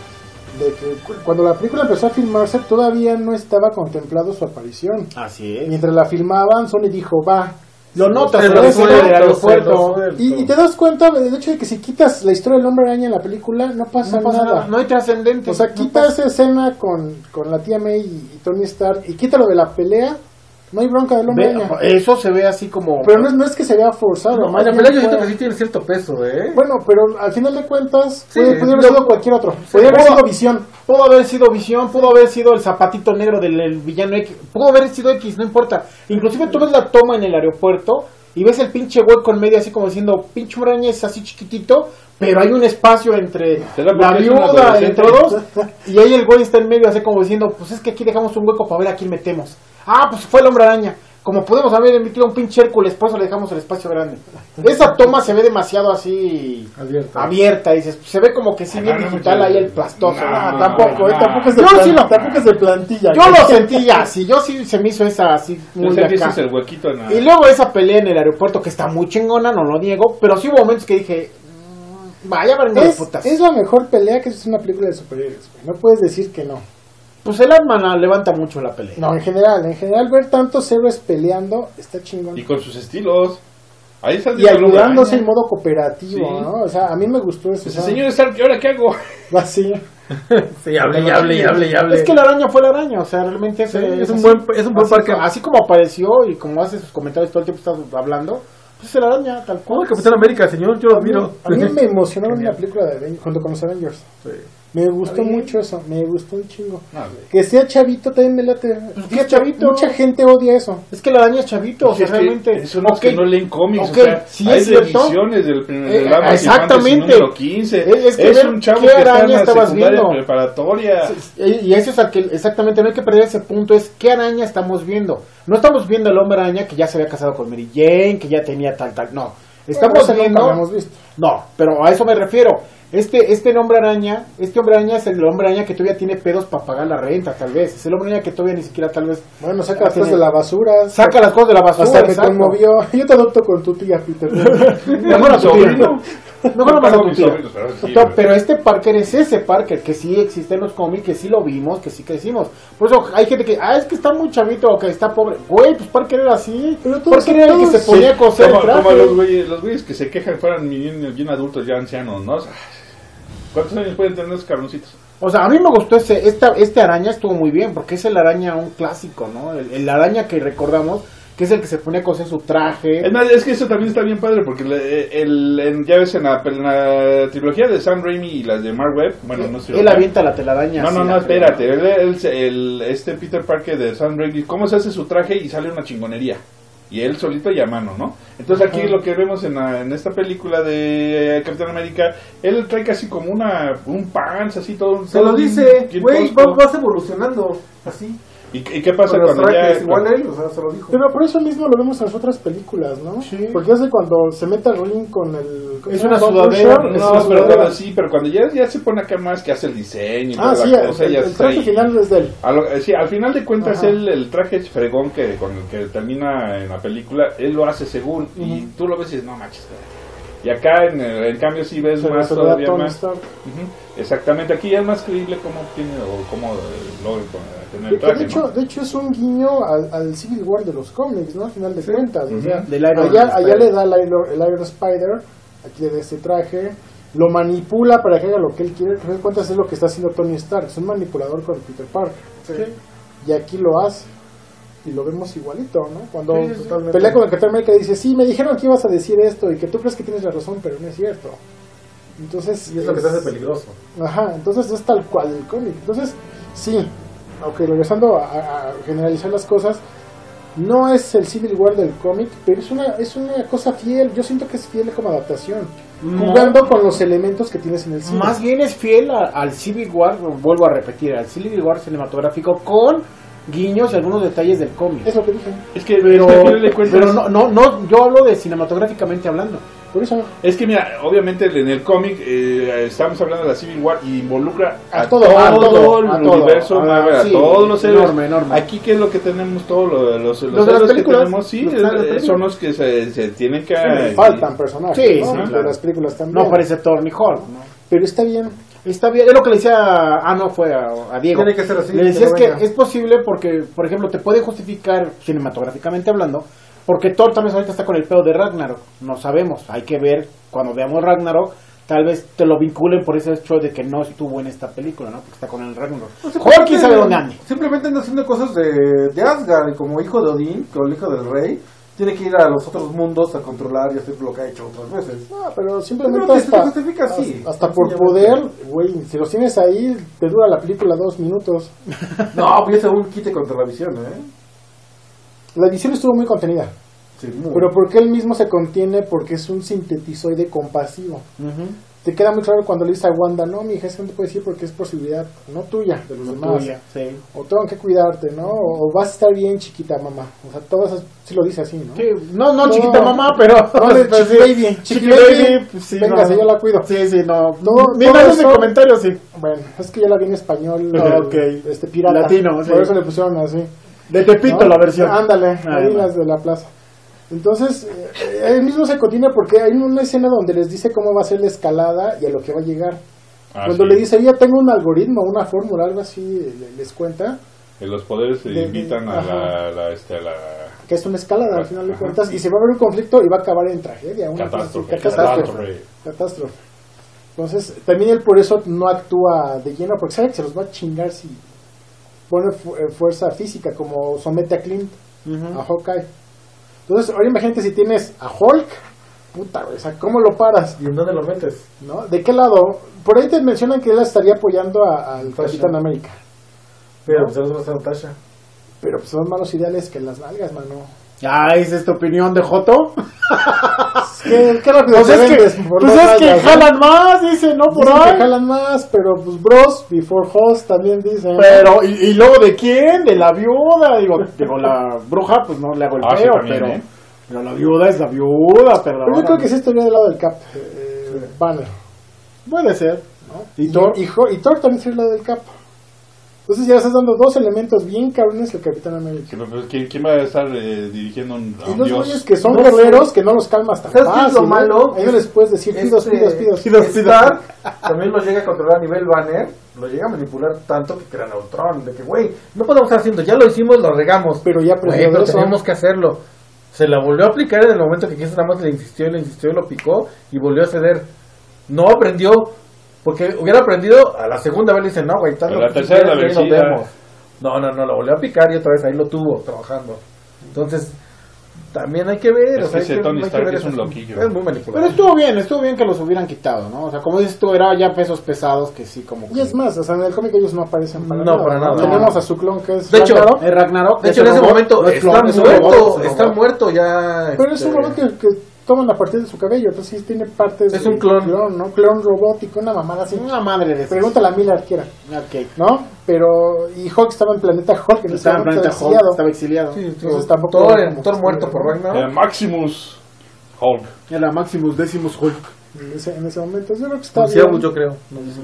de que cuando la película empezó a filmarse todavía no estaba contemplado su aparición. Así es. Mientras la filmaban, Sony dijo, va. Lo notas Se en lo la escena del suelto, aeropuerto. Y te das cuenta del hecho de que si quitas la historia del Hombre Araña en la película, no pasa, No pasa nada. nada, no hay trascendente. O sea, no quita pasa. esa escena con la tía May y Tony Stark y quítalo de la pelea, no hay bronca del Hombre Araña. Eso se ve así como... Pero no es que se vea forzado. No, más la bien pelea yo siento fue- que sí tiene cierto peso, Bueno, pero al final de cuentas, Sí, puede haber sido cualquier otro. Podría haber pudo- sido Visión. Pudo haber sido Visión, pudo haber sido el zapatito negro del villano X, pudo haber sido X, no importa. Inclusive tú ves la toma en el aeropuerto y ves el pinche hueco en medio así como diciendo, pinche Araña es así chiquitito, pero hay un espacio entre ¿Será la porque es un viuda, adolescente? entre dos, y ahí el güey está en medio así como diciendo, pues es que aquí dejamos un hueco para ver a quién metemos. Ah, pues fue el Hombre Araña. Como podemos haber emitido un pinche Hércules, por eso le dejamos el espacio grande. Esa toma se ve demasiado así abierta, dices, se ve como que sí bien digital ahí el plastoso. Tampoco es de Yo sí lo- tampoco es de plantilla. Yo lo sentí así, yo sí se me hizo esa así muy Ese de acá. es el huequito en la... Y luego esa pelea en el aeropuerto que está muy chingona, no lo niego, pero sí hubo momentos que dije, vaya verga de putas. Es la mejor pelea que es una película de superhéroes, güey. No puedes decir que no. Pues el Ant-Man levanta mucho la pelea. No, en general ver tantos héroes peleando está chingón. Y con sus estilos. Ahí está el Y diálogo de ayudándose en Araña. modo cooperativo, Sí. ¿no? O sea, a mí me gustó eso. Pues, o sea, señor Stark, ¿y ahora qué hago? así. Sí, hable. Es que la araña fue la araña, o sea, realmente Sí, es es un así. buen Así parque. Así como apareció y como hace sus comentarios todo el tiempo estás hablando, pues es la araña, tal ¿Cómo cual. el Capitán América, señor? Yo lo admiro. A mí me emocionó ver una película de Avengers, junto con los Avengers. Me gustó mucho eso, me gustó un chingo. No, güey. Que sea chavito también me late. Pues que es chavito. Mucha gente odia eso. Es que la araña es chavito, o sea, Es que realmente. son los Ok, que no leen cómics, ok, o sea, sí hay es cierto. revisiones del Batman exactamente. número 15. Es que es ver un chavo qué que está en araña la estabas secundaria viendo. preparatoria. Y eso es al que exactamente no hay que perder ese punto, es qué araña estamos viendo. No estamos viendo al hombre araña que ya se había casado con Mary Jane, que ya tenía tal, no. Estamos Eso nunca viendo. lo hemos visto. No, pero a eso me refiero. Este hombre araña es el hombre araña que todavía tiene pedos para pagar la renta, tal vez. Es el hombre araña que todavía ni siquiera tal vez Bueno, saca las cosas de la basura. saca las cosas de la basura. Hasta me exacto. conmovió. Yo te adopto con tu tía, Peter. Mejor a tu tía. Mejor nomás a tu Mis tía. sobrinos, pero sí, No, pero este Parker es ese Parker que sí existe en los cómics, que sí lo vimos, que sí crecimos. Por eso hay gente que, es que está muy chavito o que está pobre. Güey, pues Parker era así. Pero todos Parker era el que son se ponía a coser el como traje. los güeyes que se quejan fueran bien adultos, ya ancianos, ¿no? O sea, ¿cuántos años pueden tener esos cabroncitos? O sea, a mí me gustó este araña, estuvo muy bien, porque es el araña un clásico, ¿no? El araña que recordamos, que es el que se pone a coser su traje. Es más, es que eso también está bien padre, porque ya ves en la trilogía de Sam Raimi y las de Mark Webb, bueno, no sé. Él avienta la telaraña. No, así, no, la espérate. Este Peter Parker de Sam Raimi, ¿cómo se hace su traje y sale una chingonería? Y él solito y a mano, ¿no? Entonces aquí lo que vemos en esta película de Capitán América, él trae casi como un pants, así todo. Se lo todo dice, bien güey, tosco. vas evolucionando así. ¿Y qué pasa Con los cuando ya...? trajes, igual él, o sea, se lo dijo. Pero por eso mismo lo vemos en las otras películas, ¿no? Sí. Porque hace cuando se mete al ring con el... ¿cómo Es se una llama? sudadera, Bob Boucher, es No, una pero sudadera. bueno, sí, pero cuando ya se pone acá más que hace el diseño y Ah, toda sí, la cosa, ya el está traje ahí. final es de él. Sí, al final de cuentas Ajá. el traje fregón con el que termina en la película, él lo hace según, y tú lo ves y dices, no manches. Y acá en cambio sí ves Se más se lo da todavía Tony más. Stark. Ujú, exactamente, aquí ya es más creíble cómo obtiene o cómo logra tener el Que traje, ¿no? de hecho es un guiño al Civil War de los cómics, ¿no? Al final de cuentas, o sea, Del Iron allá Spider. le da el Iron Spider, aquí le da este traje, lo manipula para que haga lo que él quiere. Al final de cuentas es lo que está haciendo Tony Stark, es un manipulador con Peter Parker. Y aquí lo hace. Y lo vemos igualito, ¿no? Cuando pelea con el Capitán América dice, sí, me dijeron que ibas a decir esto y que tú crees que tienes la razón, pero no es cierto. Entonces... Y es lo que te hace peligroso. Ajá, entonces es tal cual el cómic. Entonces, sí, aunque regresando a generalizar las cosas, no es el Civil War del cómic, pero es una cosa fiel. Yo siento que es fiel como adaptación, jugando con los elementos que tienes en el cine. Más bien es fiel al Civil War, vuelvo a repetir, al Civil War cinematográfico con guiños y algunos detalles del cómic. Es lo que dije. Es que, Pero, al final de cuentas- pero no, yo hablo de cinematográficamente hablando. Por eso, Es que mira, obviamente en el cómic estamos hablando de la Civil War y involucra A a todo, todo, a todo, el a todo. universo Marvel, a Sí, todos los héroes. enorme. Aquí qué es lo que tenemos todos los de las héroes que películas, tenemos, sí, los de las películas. son los que se tienen que faltan personajes, Sí, ¿no? sí, De claro. las películas también. No aparece Thor ni Hulk, ¿no? Pero está bien. Está bien, es lo que le decía a Diego. Tiene que ser así. Le decía es no que venga. es posible porque, por ejemplo, te puede justificar cinematográficamente hablando, porque Thor también ahorita está con el pedo de Ragnarok. No sabemos, hay que ver cuando veamos Ragnarok. Tal vez te lo vinculen por ese hecho de que no estuvo en esta película, ¿no? Porque está con el Ragnarok. Hulk, ¿quién sabe dónde ande? Simplemente anda haciendo cosas de Asgard, y como hijo de Odín, como el hijo del rey, tiene que ir a los otros mundos a controlar y hacer lo que ha hecho otras veces. No, pero simplemente Pero te hasta, justifica así. hasta por poder, güey, si los tienes ahí, te dura la película 2 minutos. No, pues es un quite contra la visión, ¿eh? La edición estuvo muy contenida, Sí, muy. pero porque él mismo se contiene porque es un sintetizoide compasivo. Te queda muy claro cuando le dice a Wanda, no, mi hija, es que no te puedo decir porque es posibilidad, no tuya, de los demás. Tuya, sí. O tengo que cuidarte, ¿no? O vas a estar bien, chiquita mamá. O sea, todo eso sí lo dice así, ¿no? Sí, no, No. chiquita mamá, pero... No, de pero chiqui baby, Chiqui chiqui baby, baby, pues sí, venga, no. si yo la cuido. Sí, sí, no. Todo Mira ese eso- comentario, sí. Bueno, es que ya la vi en español, Ok. pirata. Latino, sí. Por eso le pusieron así. De Tepito ¿no? la versión. Ándale, Ah, ahí bueno. las de la plaza. Entonces, él mismo se contiene porque hay una escena donde les dice cómo va a ser la escalada y a lo que va a llegar. Cuando sí. le dice, ya tengo un algoritmo, una fórmula, algo así, les cuenta Los poderes se de- invitan a ajá. la que es una escalada al final de Ajá. cuentas y se va a haber un conflicto y va a acabar en tragedia, una cosa así, catástrofe. catástrofe. Entonces, también él por eso no actúa de lleno, porque sabe que se los va a chingar si pone fuerza física, como somete a Clint, a Hawkeye. Entonces, ahora imagínate si tienes a Hulk, puta, güey, o sea, ¿cómo lo paras? ¿Y en dónde lo metes? ¿No? ¿De qué lado? Por ahí te mencionan que él estaría apoyando al Capitán América. Pero pues eso va a ser Natasha. Pero pues son malos ideales que las nalgas, mano. Ay, ¿es esta opinión de Joto? Qué rápido Pues te es que, vendes por pues dos es que nalgas, ¿no? jalan más, dice, ¿no? Por Dicen que ahí. jalan más, pero pues bros before host también dicen. Pero, ¿y luego de quién? De la viuda. Digo, la bruja, pues no le hago el Sí, feo, también, pero la viuda es la viuda, perdón. Pero yo creo que sí estaría del lado del Cap, Banner. Puede ser. ¿no? ¿Y Thor? Y Thor también estaría del lado del Cap. Entonces ya estás dando dos elementos bien cabrones el Capitán América. ¿Quién va a estar dirigiendo a Y un los dios? güeyes que son No guerreros, sé. que no los calmas tan ¿Sabes qué es fácil. lo malo? Ahí no les puedes decir pidos. Stark también lo llega a controlar a nivel Banner, lo llega a manipular tanto que crean a Ultron, de que, güey, no podemos estar haciendo, ya lo hicimos, lo regamos. Pero ya Güey, aprendió de pero eso. tenemos que hacerlo. Se la volvió a aplicar en el momento que Kiss nada más le insistió y lo picó y volvió a ceder. No aprendió, porque hubiera aprendido a la segunda vez le dicen, no, güey, estás A la loco, tercera la ahí nos vencida. vemos. No, lo volvió a picar y otra vez ahí lo tuvo trabajando. Entonces, también hay que ver. Es o sea, que ese hay Tony hay Stark ver es un eso. loquillo. Es muy manipulado. Pero estuvo bien que los hubieran quitado, ¿no? O sea, como dices tú, era ya pesos pesados que sí, como que... Y es más, o sea, en el cómic ellos no aparecen para No, para nada. Tenemos a su clon que es De hecho, Ragnarok, Ragnarok. De hecho, en ese robot, momento no es está clon, es un muerto, robot, es un está robot. muerto ya. pero es un robot que toman a partir de su cabello, entonces sí tiene partes Es de un clon. ¿no? Clon robótico, una mamada así. Una madre de Pregúntale a Miller quiera, Ok. ¿no? Pero, y Hulk estaba en Planeta Hulk, en ese Estaba en momento Planeta Hulk, exiliado. estaba exiliado. Sí, Entonces tampoco Thor, era como Thor que muerto estuviera, por ¿no? Ragnarok. Maximus Hulk. Era Maximus Decimus Hulk. En ese momento, yo creo que está Luciano, bien. yo creo. No sé.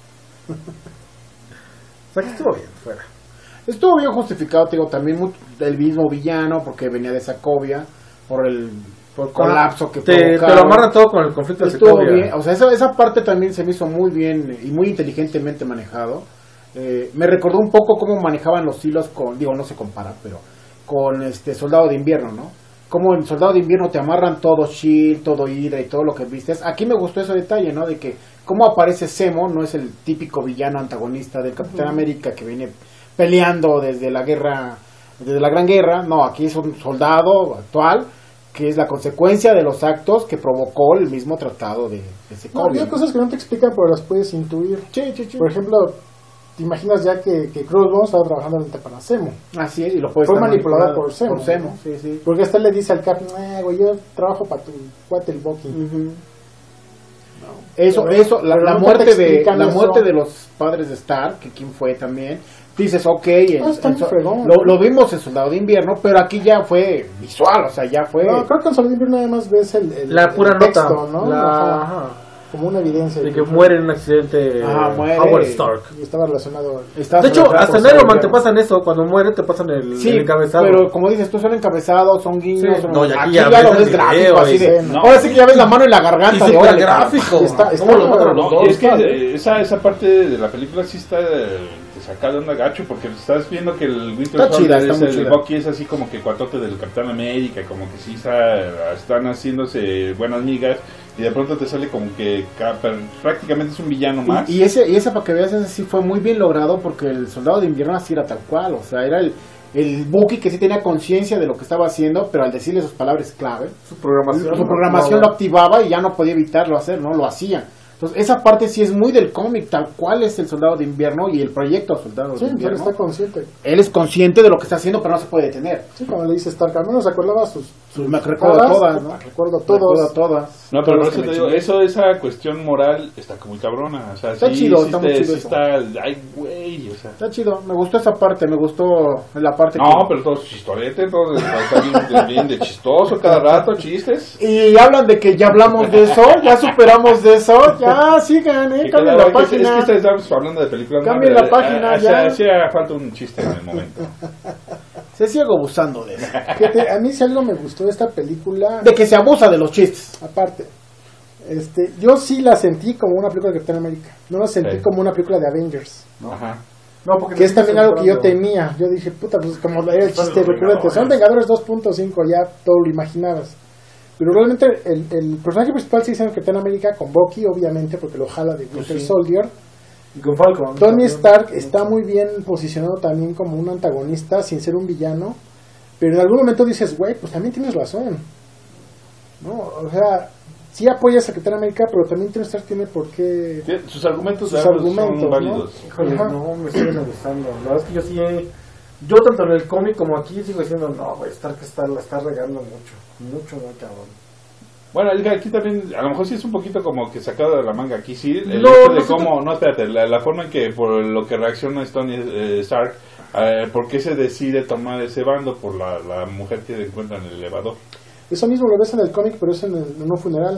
O sea que estuvo bien, fuera. Estuvo bien justificado, te digo, también el mismo villano, porque venía de Sokovia, por el colapso que te lo provocaron. amarran todo con el conflicto de Estuvo Sokovia. bien, o sea, esa parte también se me hizo muy bien y muy inteligentemente manejado. Me recordó un poco cómo manejaban los hilos con, digo, no se compara, pero con Soldado de Invierno, ¿no? Como en Soldado de Invierno te amarran todo Shield, todo Hydra y todo lo que vistes. Aquí me gustó ese detalle, ¿no? De que cómo aparece Zemo, no es el típico villano antagonista del Capitán América que viene peleando desde la Gran Guerra. No, aquí es un soldado actual que es la consecuencia de los actos que provocó el mismo tratado de No, Sokovia. hay cosas que no te explican, pero las puedes intuir. Sí. Por ejemplo, te imaginas ya que Crossbones estaba trabajando ahorita para Zemo. Así es, y lo puedes Fue estar manipulado manipulado por Zemo, Por Zemo, ¿no? sí, sí. Porque hasta le dice al Cap, güey, yo trabajo para tu cuate el Bucky. Eso, Pero la nunca muerte te de explican la eso. muerte de los padres de Stark, que quién fue también. Dices, ok, está muy fregón. lo vimos en Soldado de Invierno, pero aquí ya fue visual, o sea, ya fue... No, creo que en Soldado de Invierno nada más ves el La pura texto, nota. ¿no? Ajá. Ajá. como una evidencia De que muere en un accidente muere. Howard Stark. y estaba relacionado. De hecho, hasta en Iron Man te pasan eso. Cuando muere te pasan el encabezado. Pero como dices, tú son encabezados, son guiños. Sí. Son... No, y aquí ya ya lo ves ves el gráfico, video, así de... no. Ahora sí que ya ves la mano en la Y garganta. súper órale, gráfico. Está ¿Cómo los bueno, matan a los No, dos? y es que esa parte de la película sí está sacada de onda gacho, porque estás viendo que el Winter Está chida, Soldier está es muy el chida. Bucky es así como que cuatote del Capitán América, como que sí están haciéndose buenas migas, y de pronto te sale como que prácticamente es un villano más. Y ese para que veas, ese sí fue muy bien logrado, porque el Soldado de Invierno así era tal cual, o sea, era el Bucky que sí tenía conciencia de lo que estaba haciendo, pero al decirle sus palabras clave, Su programación. lo activaba y ya no podía evitarlo hacer, ¿no? Lo hacía. Entonces, esa parte sí es muy del cómic, tal cual es el Soldado de Invierno y el proyecto Soldado Sí, de él Invierno. está consciente. Él es consciente de lo que está haciendo, pero no se puede detener. Sí, cuando le dice Stark, al menos recordaba sus Me recuerdo caras, todas, ¿no? Recuerdo todos. Recuerdo todas. No, pero por Todas eso que te me digo, chingué. esa cuestión moral está muy cabrona. O sea, Está chido, está muy chido eso. Ay, güey, o sea. Está chido, me gustó esa parte, me gustó la parte No, pero todo chistorete, todo está bien de chistoso cada rato, chistes. Y hablan de que ya hablamos de eso, ya superamos de eso, ya sigan, Que cambien cada la vez- es que página. estamos hablando de películas Cambien Marvel, la página, ya. Sí, hace falta un chiste en el momento. Se sigue abusando de eso. Fíjate, a mí si algo me gustó de esta película, De que se abusa de los chistes. aparte, yo sí la sentí como una película de Capitán América, no la sentí Sí. como una película de Avengers, Ajá. No, porque que es también algo que yo tenía. temía. Yo dije, puta, pues como era el Son chiste los recurrente, son Vengadores 2.5, ya todo lo imaginabas. Pero realmente el personaje principal sí es el Capitán América con Bucky, obviamente, porque lo jala de Winter sí. Soldier. Y con Falcon. Tony también. Stark está muy bien posicionado también como un antagonista sin ser un villano, pero en algún momento dices, güey, pues también tienes razón, ¿no? O sea, sí apoyas a Capitán América, pero también Tony Stark tiene por qué... Sus argumentos, Sus son argumentos, ¿no? válidos. Híjole, Ajá. no, me siguen gustando. La verdad es que yo sí yo tanto en el cómic como aquí sigo diciendo, no, güey, Stark la está regando mucho, muy cabrón. Bueno, aquí también, a lo mejor sí es un poquito como que sacado de la manga. Aquí sí, el No, hecho no de sé cómo, no, espérate, la forma en que por lo que reacciona Tony Stark, por qué se decide tomar ese bando por la mujer que encuentra en el elevador. Eso mismo lo ves en el cómic, pero es en un funeral.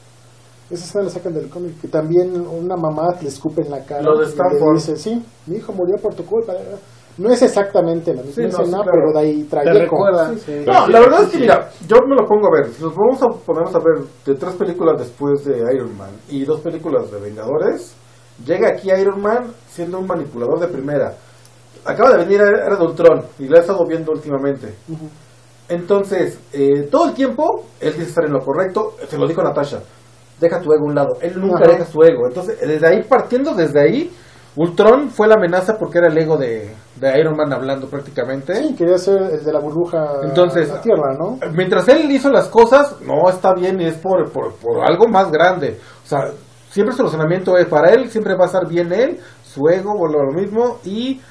Esa escena la sacan del cómic, que también una mamá le escupe en la cara. Lo de y le Stanford. dice, sí, mi hijo murió por tu culpa. No es exactamente la misma Sí, no, escena, sí, claro. pero de ahí trae Te eco. recuerda. Sí, sí. No, la verdad es que mira, yo me lo pongo a ver. Si nos vamos a ponernos a ver de 3 películas después de Iron Man y 2 películas de Vengadores, llega aquí Iron Man siendo un manipulador de primera. Acaba de venir Era de Ultron y la he estado viendo últimamente. Entonces, todo el tiempo él dice estar en lo correcto. Se lo dijo Natasha, deja tu ego a un lado. Él nunca Ajá. deja su ego. Entonces, partiendo desde ahí, Ultron fue la amenaza porque era el ego de Iron Man hablando prácticamente. Sí, quería ser el de la burbuja Entonces, en la Tierra, ¿no? Mientras él hizo las cosas, no está bien y es por algo más grande. O sea, siempre su razonamiento es para él, siempre va a estar bien él, su ego, lo mismo, y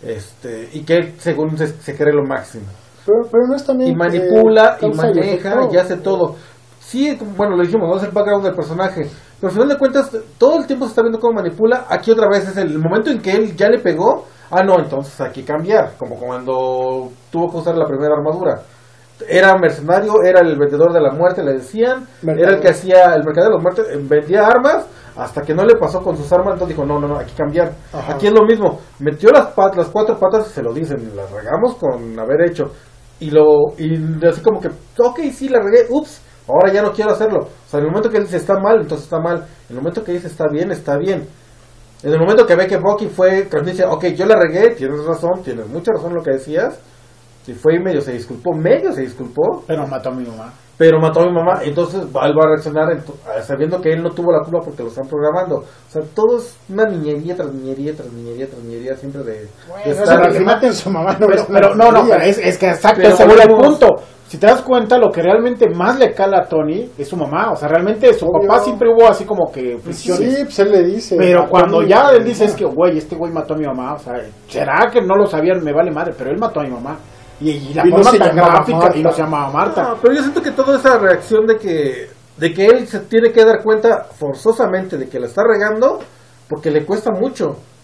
que él, según se cree lo máximo. Pero no es también... Y manipula, y causa maneja, efecto. y hace todo. Sí, bueno, lo dijimos, no es el background del personaje. Pero al final de cuentas, todo el tiempo se está viendo cómo manipula. Aquí otra vez es el momento en que él ya le pegó. Ah, no, entonces hay que cambiar. Como cuando tuvo que usar la primera armadura. Era mercenario, era el vendedor de la muerte, le decían. Mercader. Era el que hacía el mercader de la muerte, vendía armas. Hasta que no le pasó con sus armas, entonces dijo, no, hay que cambiar. Ajá. Aquí es lo mismo. Metió las 4 patas, se lo dicen, las regamos con haber hecho. Y así como que, ok, sí, la regué, ups. Ahora ya no quiero hacerlo. O sea, en el momento que él dice está mal, entonces está mal. En el momento que dice está bien, está bien. En el momento que ve que Bucky fue, que dice, ok, yo la regué, tienes razón, tienes mucha razón en lo que decías. Y fue y medio se disculpó, Pero mató a mi mamá. pero mató a mi mamá. Entonces él va a reaccionar sabiendo que él no tuvo la culpa porque lo están programando. O sea, todo es una niñería tras niñería, tras niñería, tras niñería, siempre de Pero estar- que maten su mamá no Pero, es una pero no, tontería. pero es que exacto, Pero ese era el volvemos- punto. Si te das cuenta, lo que realmente más le cala a Tony es su mamá. O sea, realmente su Obvio. papá siempre hubo así como que fricciones. Sí, pues él le dice. Pero a cuando Tony, ya él dice es que, güey, este güey mató a mi mamá, o sea, será que no lo sabían, me vale madre, pero él mató a mi mamá. Y la Y no forma se tan llamaba gráfica, Marta. y no se llamaba Marta. No, pero yo siento que toda esa reacción de que él se tiene que dar cuenta forzosamente de que la está regando porque le cuesta mucho.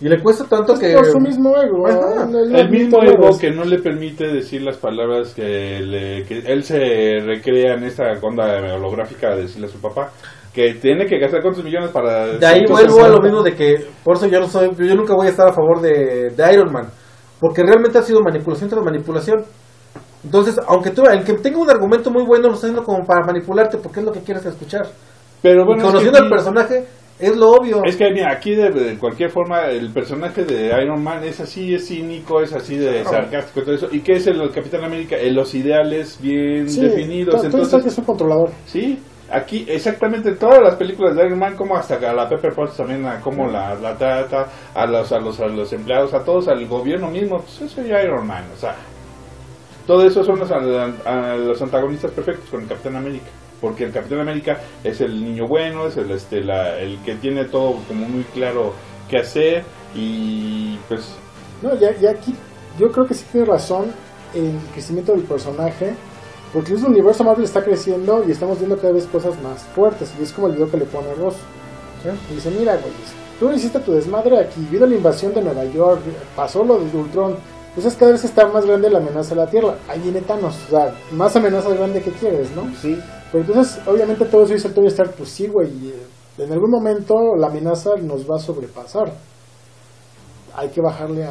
Y le cuesta tanto que... Por su mismo ego. Ajá. El mismo ego que no le permite decir las palabras que él se recrea en esta onda holográfica de decirle a su papá. Que tiene que gastar cuántos millones para... De ahí vuelvo a lo mismo de que, por eso yo nunca voy a estar a favor de Iron Man, porque realmente ha sido manipulación tras manipulación. Entonces, aunque tenga un argumento muy bueno, lo está haciendo como para manipularte, porque es lo que quieres escuchar. Pero bueno, conociendo al personaje, es lo obvio. Es que mira, aquí de cualquier forma, el personaje de Iron Man es así, es cínico, es así de sarcástico y todo eso. ¿Y qué es el Capitán América? Los ideales bien definidos. Entonces es un controlador. Sí. Aquí, exactamente, en todas las películas de Iron Man, como hasta a la Pepper Potts también, como la trata, a los empleados, a todos, al gobierno mismo, pues yo soy Iron Man, o sea, todo eso son los antagonistas perfectos con el Capitán América, porque el Capitán América es el niño bueno, es el que tiene todo como muy claro qué hacer, y pues... No, ya aquí, yo creo que sí tiene razón el crecimiento del personaje. Porque el universo Marvel está creciendo y estamos viendo cada vez cosas más fuertes. Y es como el video que le pone Ross. ¿Sí? Y dice, mira, güey, tú hiciste tu desmadre aquí, vino la invasión de Nueva York, pasó lo de Ultron. Entonces cada vez está más grande la amenaza de la Tierra. Ahí viene Thanos, o sea, más amenaza grande que quieres, ¿no? Sí. Pero entonces, obviamente todo eso dice el Tony Stark, pues sí, güey, en algún momento la amenaza nos va a sobrepasar. Hay que bajarle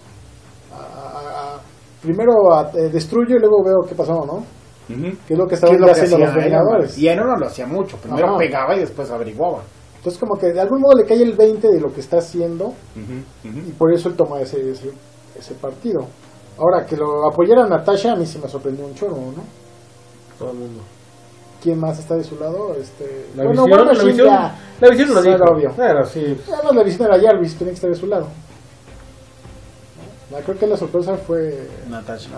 primero destruyo y luego veo qué pasó, ¿no? Que es lo que estaban haciendo los Vengadores. Y Iron Man lo hacía mucho. Primero pegaba y después averiguaba. Entonces como que de algún modo le cae el 20 de lo que está haciendo. Y por eso él toma ese partido. Ahora, que lo apoyara a Natasha, a mí sí me sorprendió un chorro, ¿no? Todo el mundo. ¿Quién más está de su lado? La visión lo dijo. Era obvio. Claro, sí. Además la visión era Jarvis, tenía que estar de su lado. Creo que la sorpresa fue Natasha.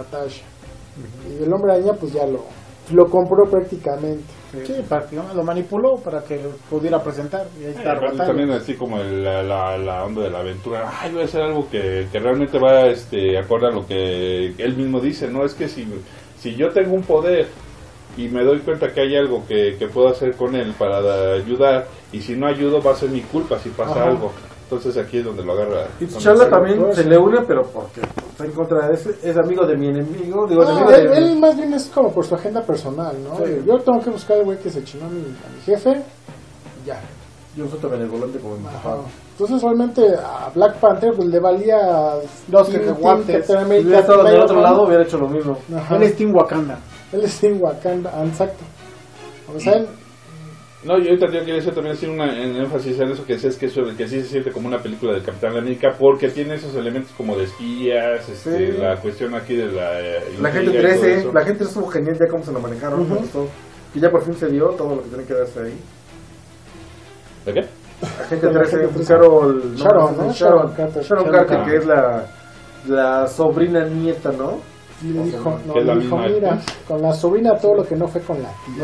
Y el Hombre Araña pues ya lo compró prácticamente. Sí, lo manipuló para que pudiera presentar. Y ahí está también así como la onda de la aventura. Ay, voy a hacer algo que realmente va acorde a lo que él mismo dice. No es que si yo tengo un poder y me doy cuenta que hay algo que puedo hacer con él para ayudar, y si no ayudo va a ser mi culpa si pasa algo. Entonces aquí es donde lo agarra. Y T'Challa también se le une, pero porque está en contra de es amigo de mi enemigo. Él más bien es como por su agenda personal, ¿no? Sí. Yo tengo que buscar al güey que se chinó a mi jefe. Ya. Yo uso también el volante como mi papá. Entonces realmente a Black Panther pues le valía dos cacahuates. Si hubiera estado del otro lado hubiera hecho lo mismo. Él es Team Wakanda. Exacto. O sea, no, yo ahorita quería hacer también en énfasis en eso que sí se siente como una película del Capitán América, porque tiene esos elementos como de espías, la cuestión aquí de la gente 13, la gente estuvo genial ya cómo se lo manejaron, me gustó. Y ya por fin se dio todo lo que tiene que darse ahí. ¿De qué? La gente 13, Sharon Carter, que es la sobrina nieta, ¿no? Y le dijo, mira, con la sobrina todo lo que no fue con la tía.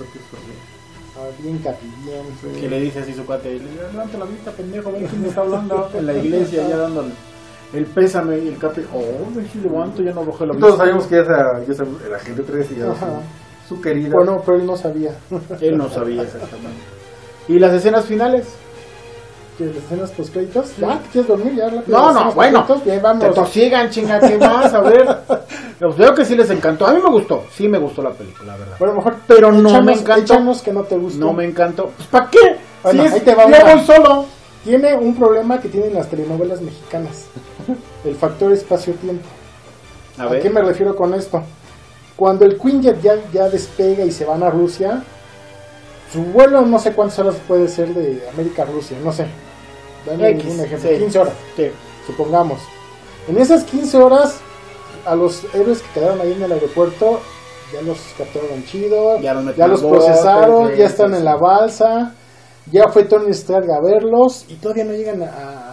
Bien capi, bien. Que le dice así su cuate, levanta la vista, pendejo, ven quién está hablando en la iglesia, ya dándole el pésame, y el capi, si levanto, ya no bajé la vista. Todos sabíamos que era la gente 13 y ya su querida. Bueno, pero él no sabía. Él no sabía exactamente. ¿Y las escenas finales? ¿Que las escenas post créditos? ¿Ya? ¿Te quieres dormir? Ya, no, bueno, bien, vamos. Te tosigan, chinga, ¿qué más? A ver. Veo que sí les encantó. A mí me gustó. Sí me gustó la película, la verdad. Bueno, mejor, pero no me encantó. Que no te gustó. No me encantó. Pues, ¿para qué? Bueno, si ahí te va yo voy solo. Tiene un problema que tienen las telenovelas mexicanas. El factor espacio-tiempo. ¿A qué me refiero con esto? Cuando el Quinjet ya despega y se van a Rusia, su vuelo no sé cuántas horas puede ser de América a Rusia, no sé. Dame un ejemplo, sí. 15 horas, supongamos. En esas 15 horas, a los héroes que quedaron ahí en el aeropuerto, ya los capturaron chido, ya los procesaron, ya están en la balsa, ya fue Tony Stark a verlos, y todavía no llegan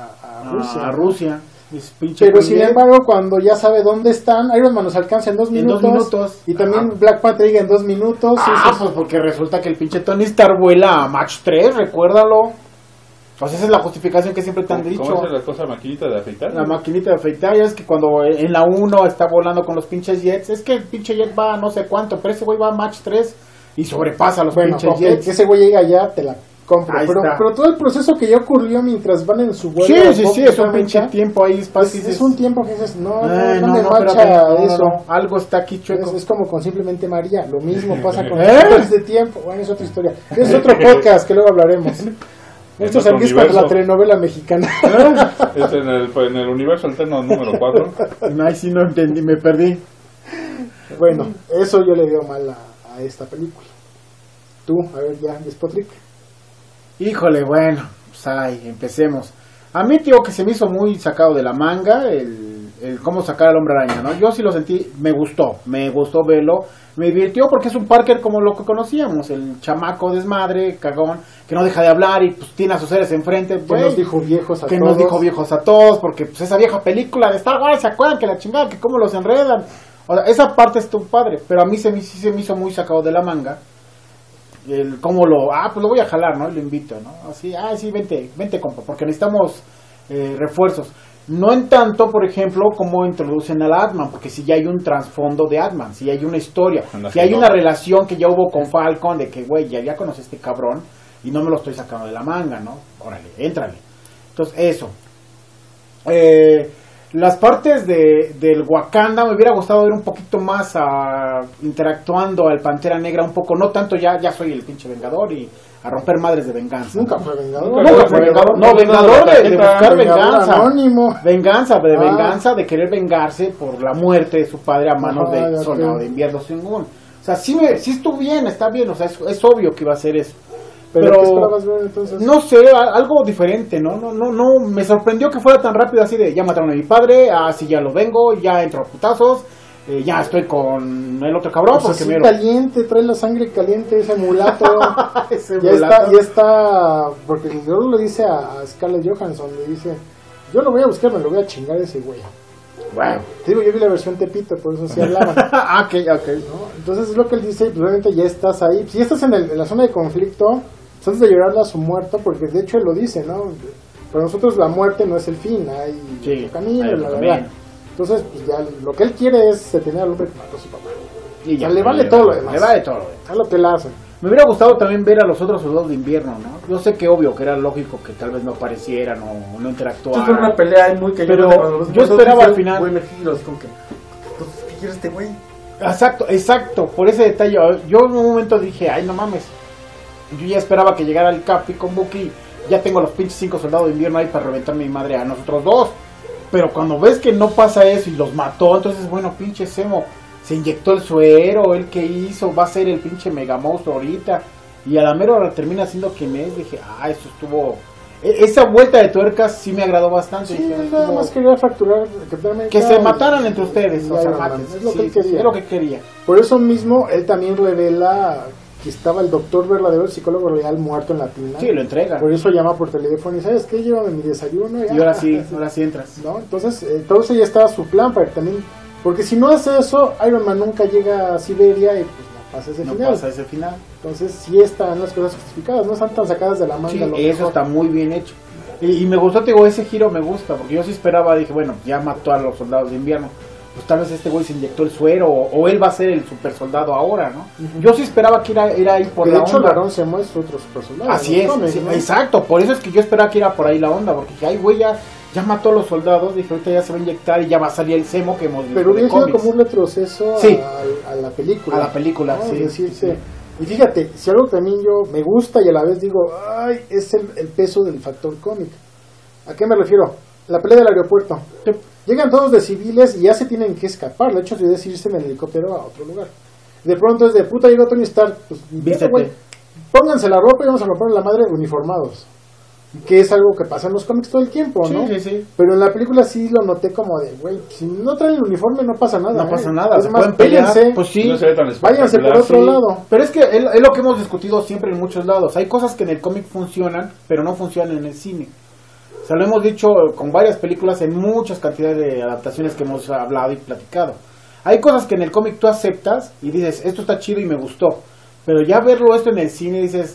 a Rusia. Pero sin embargo, cuando ya sabe dónde están, Iron Man los alcanza en 2 minutos. Y también Black Panther llega en 2 minutos. Pues porque resulta que el pinche Tony Stark vuela a Mach 3, recuérdalo. Pues esa es la justificación que siempre te han dicho. ¿Cómo es la cosa, maquinita de afeitar? La maquinita de afeitar, ya es que cuando en la 1 está volando con los pinches jets, es que el pinche jet va a no sé cuánto, pero ese güey va a Mach 3 y sobrepasa los pinches jets. Que ese güey llega allá, te la compro. Ahí Pero, está. pero todo el proceso que ya ocurrió mientras van en su vuelo. Sí, es un pinche tiempo ahí. Es un tiempo que dices, no me no, marcha eso. no, algo está aquí chueco. Es como con Simplemente María, lo mismo pasa con ¿Eh? los de tiempo. Bueno, es otra historia. Es otro podcast que luego hablaremos. Esto otro es para la universo. telenovela mexicana. Es en el universo alterno número 4. Ay, sí, no entendí, me perdí. Bueno, eso yo le veo mal a esta película. Tú, a ver, ya, Despotric. Híjole, bueno, pues ahí, empecemos. A mí, tío, que se me hizo muy sacado de la manga el cómo sacar al Hombre Araña, ¿no? Yo sí lo sentí, me gustó verlo, me divirtió porque es un Parker como lo que conocíamos, el chamaco desmadre, cagón, que no deja de hablar y pues tiene a sus seres enfrente, Que güey, nos dijo viejos a que todos. nos dijo viejos a todos, porque pues esa vieja película de Star Wars, ¿se acuerdan? Que la chingada, que cómo los enredan. O sea, esa parte estuvo padre, pero a mí sí se me hizo muy sacado de la manga. El cómo pues lo voy a jalar, ¿no? Y lo invito, ¿no? Así, sí, vente, compa, porque necesitamos refuerzos. No en tanto, por ejemplo, como introducen al Ant-Man, porque si ya hay un trasfondo de Ant-Man, si hay una historia, si hay una relación que ya hubo con Falcon, de que, güey, ya conocí a este cabrón y no me lo estoy sacando de la manga, ¿no? Órale, éntrale. Entonces, eso. Las partes del Wakanda me hubiera gustado ver un poquito más interactuando al Pantera Negra un poco, no tanto ya soy el pinche Vengador y a romper madres de venganza. Nunca fue Vengador. Nunca fue Vengador. No, Vengador de buscar venganza. Anónimo. Venganza, de querer vengarse por la muerte de su padre a manos Ajá, de ya Soldado sé. de Invierno Singun. O sea, sí estuvo bien, está bien, o sea, es obvio que iba a ser eso. Pero ¿qué esperabas ver entonces? No sé, algo diferente, ¿no? No, me sorprendió que fuera tan rápido así de, ya mataron a mi padre, sí, ya lo vengo, ya entro a putazos, ya estoy con el otro cabrón, Pues porque así caliente, trae la sangre caliente ese mulato. Ese ya mulato. está, porque el Dios le dice a Scarlett Johansson, le dice, yo lo voy a buscar, me lo voy a chingar a ese güey. Bueno. Te digo, yo vi la versión Tepito, por eso sí hablaban. Ok. ¿No? Entonces es lo que él dice, pues obviamente ya estás ahí. Si estás en la zona de conflicto, pues antes de llorarle a su muerto, porque de hecho él lo dice, ¿no? Para nosotros la muerte no es el fin, hay otro camino, hay otro la camino. verdad. Entonces, pues ya lo que él quiere es detener al hombre que mató a su papá. Y ya, O sea, le vale todo lo demás. Le vale todo lo demás. Es lo que él hace. Me hubiera gustado también ver a los otros soldados de invierno, ¿no? Yo sé que obvio que era lógico que tal vez no aparecieran o no interactuaran. Esto fue una pelea ahí muy cañona. Pero cuando los yo dos esperaba dicen, al final- Güey, me giro, así como que, entonces, ¿qué quiere este güey? Exacto, por ese detalle. Yo en un momento dije, ay, no mames. Yo ya esperaba que llegara el Capi con Bucky. Ya tengo los pinches 5 soldados de invierno ahí para reventar mi madre a nosotros dos. Pero cuando ves que no pasa eso y los mató, entonces, bueno, pinche Zemo se inyectó el suero, el que hizo, va a ser el pinche mega monstruo ahorita. Y a la mera hora termina siendo quien es. Dije, eso estuvo... Esa vuelta de tuercas sí me agradó bastante. Sí, Dije, él nada estuvo- más quería fracturar Capitán América que se y- mataran entre ustedes, y o sea, Iron Man. mátense. Es lo que Sí, él quería. es lo que quería. Por eso mismo, él también revela que estaba el doctor verdadero, el psicólogo real, muerto en la tina. Sí, lo entrega. Por eso llama por teléfono y ¿sabes qué? Llévame mi desayuno. Y ahora sí entras. ¿No? Entonces, todo eso ya estaba su plan para que también... Porque si no hace eso, Iron Man nunca llega a Siberia y pues no pasa ese No final. pasa ese final. Entonces, sí están las cosas justificadas, no están tan sacadas de la manga. Sí, lo eso mejor. está muy bien hecho. Y me gustó, te digo, ese giro me gusta, porque yo sí esperaba, dije, bueno, ya mató a los soldados de invierno. Pues tal vez este güey se inyectó el suero, o él va a ser el super soldado ahora, ¿no? Yo sí esperaba que era ahí por Que la de hecho, onda. Larón se muestra otros personajes. Así es, sí, exacto, por eso es que yo esperaba que era por ahí la onda, porque dije, ay, güey, ya mató a los soldados, dije, ahorita ya se va a inyectar y ya va a salir el Zemo que hemos visto Pero de hubiera sido cómics. como un retroceso Sí. a la película. A la película, ¿no? sí, Es decir, sí. Y fíjate, si algo también yo me gusta y a la vez digo, ay, es el peso del factor cómic. ¿A qué me refiero? La pelea del aeropuerto. Llegan todos de civiles y ya se tienen que escapar. De hecho, su idea es irse en el helicóptero a otro lugar. De pronto es de puta, llegó Tony Stark. Pues, Vístete. güey, pónganse la ropa y vamos a romper la madre uniformados. Que es algo que pasa en los cómics todo el tiempo, ¿no? Sí. Pero en la película sí lo noté como de, güey, si no traen el uniforme no pasa nada. No pasa nada, Es se más, pueden pelear, pélense, pues sí. No se ve tan váyanse por espectacular. otro Sí, lado. Pero es que es lo que hemos discutido siempre en muchos lados. Hay cosas que en el cómic funcionan, pero no funcionan en el cine. O sea, lo hemos dicho con varias películas en muchas cantidades de adaptaciones que hemos hablado y platicado. Hay cosas que en el cómic tú aceptas y dices, esto está chido y me gustó. Pero ya verlo esto en el cine dices,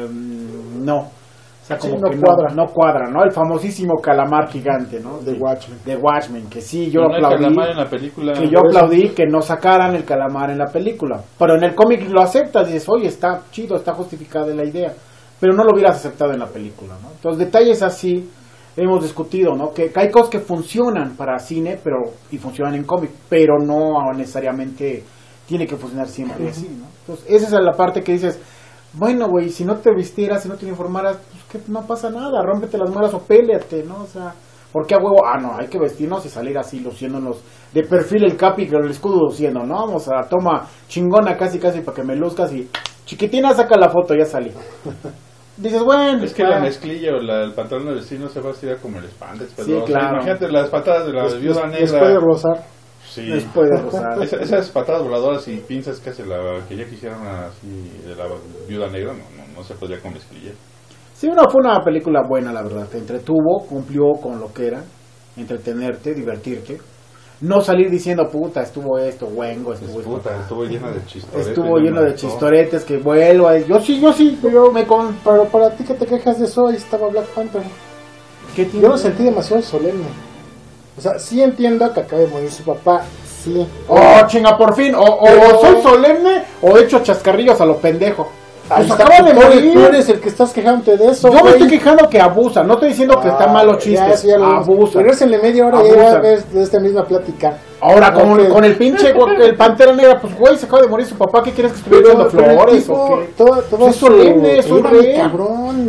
no. O sea, como Sí, no que cuadra. no cuadra, ¿no? El famosísimo calamar gigante, ¿no? De Watchmen. De Watchmen, que sí, yo No hay aplaudí. calamar en la película. Que yo aplaudí que no sacaran el calamar en la película. Pero en el cómic lo aceptas y dices, oye, está chido, está justificada la idea. pero no lo hubieras aceptado en la película, ¿no? Entonces, detalles así hemos discutido, ¿no? Que hay cosas que funcionan para cine y funcionan en cómic, pero no necesariamente tiene que funcionar siempre así, ¿no? Entonces, esa es la parte que dices, bueno, güey, si no te vistieras, si no te uniformaras, pues que no pasa nada, rómpete las muelas o péleate, ¿no? O sea, ¿por qué a huevo? Ah, no, hay que vestirnos y salir así, luciéndonos de perfil el capi con el escudo luciendo, ¿no? Vamos a toma chingona casi para que me luzcas y chiquitina saca la foto, ya salí. Dices, bueno, es que la mezclilla o el pantalón de vestir no se va a estirar como el spandex, pero sí, claro. Imagínate las patadas de la viuda negra. Les puede rozar. Sí. Les puede rozar. Esas patadas voladoras y pinzas que hace que ya quisieran así de la viuda negra, no se podría con mezclilla. Sí, fue una película buena, la verdad. Te entretuvo, cumplió con lo que era, entretenerte, divertirte. No salir diciendo, puta, estuvo esto, güengo, estuvo lleno de chistoretes. Estuvo lleno de chistoretes, que vuelvo a... Yo sí, pero Pero para ti que te quejas de eso, ahí estaba Black Panther. ¿Qué tiene? Yo lo sentí demasiado solemne. O sea, sí entiendo que acaba de morir su papá, sí. Oh, chinga, por fin. O soy solemne o he hecho chascarrillos a lo pendejo. Pues acaba de morir. Tú eres el que estás quejándote de eso. Yo me estoy quejando que abusa. No estoy diciendo que están malos chistes. Abusa. Regrésenle media hora y ya va a ver de esta misma plática. Ahora, con el pinche el Pantera Negra, pues güey, se acaba de morir su papá. ¿Qué quieres que estuviera echando flores o qué? Todo es solemne, es un rey. Cabrón.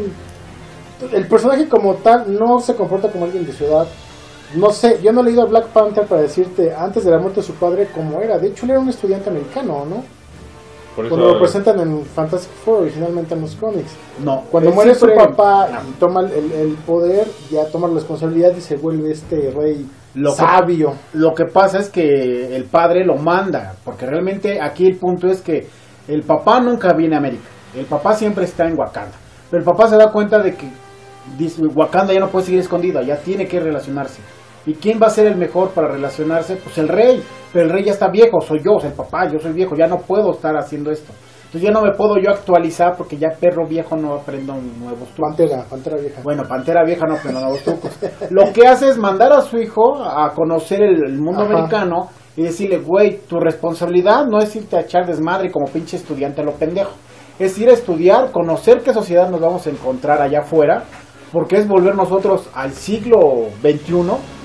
El personaje como tal no se comporta como alguien de ciudad. No sé, yo no he leído a Black Panther para decirte antes de la muerte de su padre cómo era. De hecho, él era un estudiante americano, ¿no? Por eso, cuando lo presentan en Fantastic Four originalmente en los cómics. No. Cuando muere su papá y toma el poder, ya toma la responsabilidad y se vuelve este rey sabio. Lo que pasa es que el padre lo manda, porque realmente aquí el punto es que el papá nunca viene a América. El papá siempre está en Wakanda. Pero el papá se da cuenta de que Wakanda ya no puede seguir escondida, ya tiene que relacionarse. ¿Y quién va a ser el mejor para relacionarse? Pues el rey. Pero el rey ya está viejo, soy yo, o sea, el papá, yo soy viejo, ya no puedo estar haciendo esto. Entonces ya no me puedo yo actualizar porque ya perro viejo no aprendo nuevos trucos. Pantera vieja. Bueno, Pantera vieja no aprendo nuevos trucos. Lo que hace es mandar a su hijo a conocer el mundo americano y decirle, güey, tu responsabilidad no es irte a echar desmadre como pinche estudiante a lo pendejo. Es ir a estudiar, conocer qué sociedad nos vamos a encontrar allá afuera, porque es volver nosotros al siglo XXI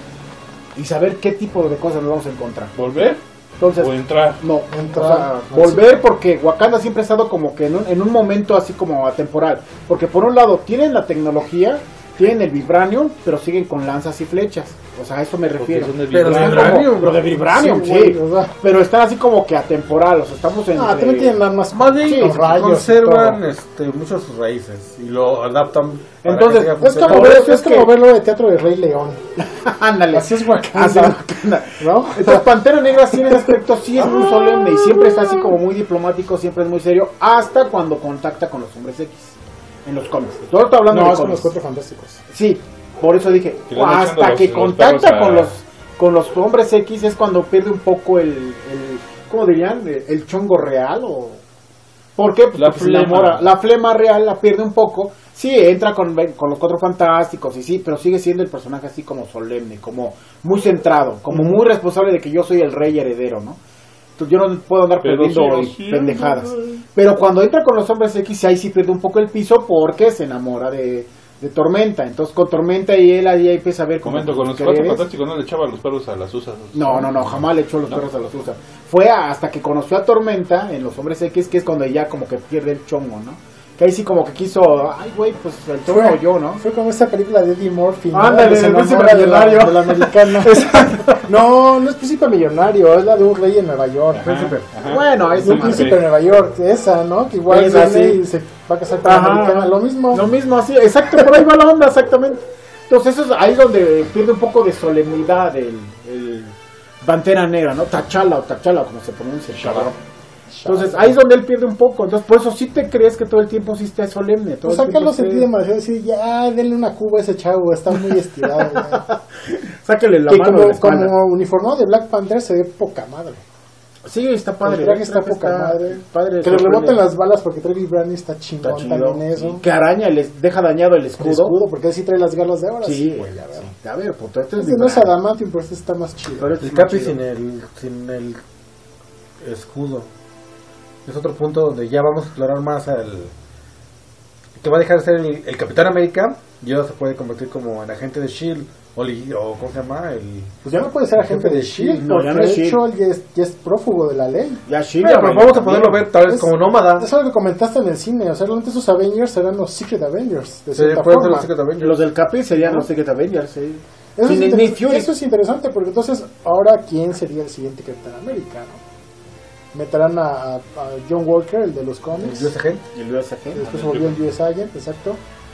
y saber qué tipo de cosas nos vamos a encontrar. ¿Volver? Entonces, ¿O entrar? No, volver porque Wakanda siempre ha estado como que en un momento así como atemporal. Porque por un lado tienen la tecnología, tienen el vibranium, pero siguen con lanzas y flechas. O sea, a eso me refiero. Pero de vibranium, sí. Pero están así como que atemporal. O sea, estamos en. También tienen armas más de con rayos. Conservan muchos sus raíces y lo adaptan. Entonces, es como verlo de teatro de Rey León. Ándale. Así es Wakanda. ¿No? Entonces, Pantera Negra sí en ese aspecto sí es muy solemne y siempre está así como muy diplomático, siempre es muy serio, hasta cuando contacta con los Hombres X en los cómics. Todo estoy hablando de con los Cuatro Fantásticos. Sí, por eso dije, hasta que contacta con los Hombres X es cuando pierde un poco el ¿cómo dirían? El chongo real o... ¿Por qué? Pues la flema real la pierde un poco. Sí, entra con los Cuatro Fantásticos y sí, pero sigue siendo el personaje así como solemne, como muy centrado, como muy responsable de que yo soy el rey heredero, ¿no? Entonces yo no puedo andar perdiendo pendejadas. Pero cuando entra con los Hombres X, ahí sí pierde un poco el piso porque se enamora de Tormenta. Entonces con Tormenta y él ahí empieza a ver cómo... Comento, con los Cuatro Fantásticos no le echaba los perros a las usas. No, jamás le echó los perros a las usas. Fue hasta que conoció a Tormenta en los Hombres X, que es cuando ya como que pierde el chongo, ¿no? Que ahí sí como que quiso, ay güey, pues el trono yo, ¿no? Fue como esa película de Eddie Murphy, ¿no? Ándale, el príncipe millonario. De la americana. No es príncipe millonario, es la de un rey en Nueva York. Bueno, es un príncipe en Nueva York, esa, ¿no? Que igual es viene así. y se va a casar con la americana, lo mismo, así, exacto, por ahí va la onda, exactamente. Entonces eso es ahí donde pierde un poco de solemnidad el Pantera Negra, ¿no? T'Challa, como se pronuncia, cabrón. Entonces ahí es donde él pierde un poco. Entonces por eso sí te crees que todo el tiempo sí está solemne. Pues acá lo sentí demasiado decir, ya denle una cuba a ese chavo, está muy estirado. Sáquele la mano. Como uniformado de Black Panther se ve poca madre. Sí, está padre. El traje está poca madre. Que le reboten las balas porque trae vibranium está chingón también eso. Que araña, deja dañado el escudo. Porque así trae las garras de ahora. Sí, güey, a ver, puto, este no es adamantium, pero este está más chido. Pero el Capi sin el escudo. Es otro punto donde ya vamos a explorar más que va a dejar de ser el Capitán América y ahora se puede convertir como en agente de S.H.I.E.L.D. o ¿cómo se llama? Pues ya no puede ser agente de S.H.I.E.L.D. No, ya no porque es de hecho S.H.I.E.L.D. ya es prófugo de la ley. Ya sí, Pero vamos a poderlo ver tal vez Es- como nómada. Es algo que comentaste en el cine, o sea, realmente esos Avengers serán los Secret Avengers, de Se cierta pueden ser forma. los Secret Avengers. Los del Capi serían los Secret Avengers, sí. Eso, Sin es Nick Fury. eso es interesante, porque entonces, ahora, ¿quién sería el siguiente Capitán América? ¿No? Meterán a John Walker, el de los cómics, El US Agent. Y el US que después se volvió el US Agent, exacto.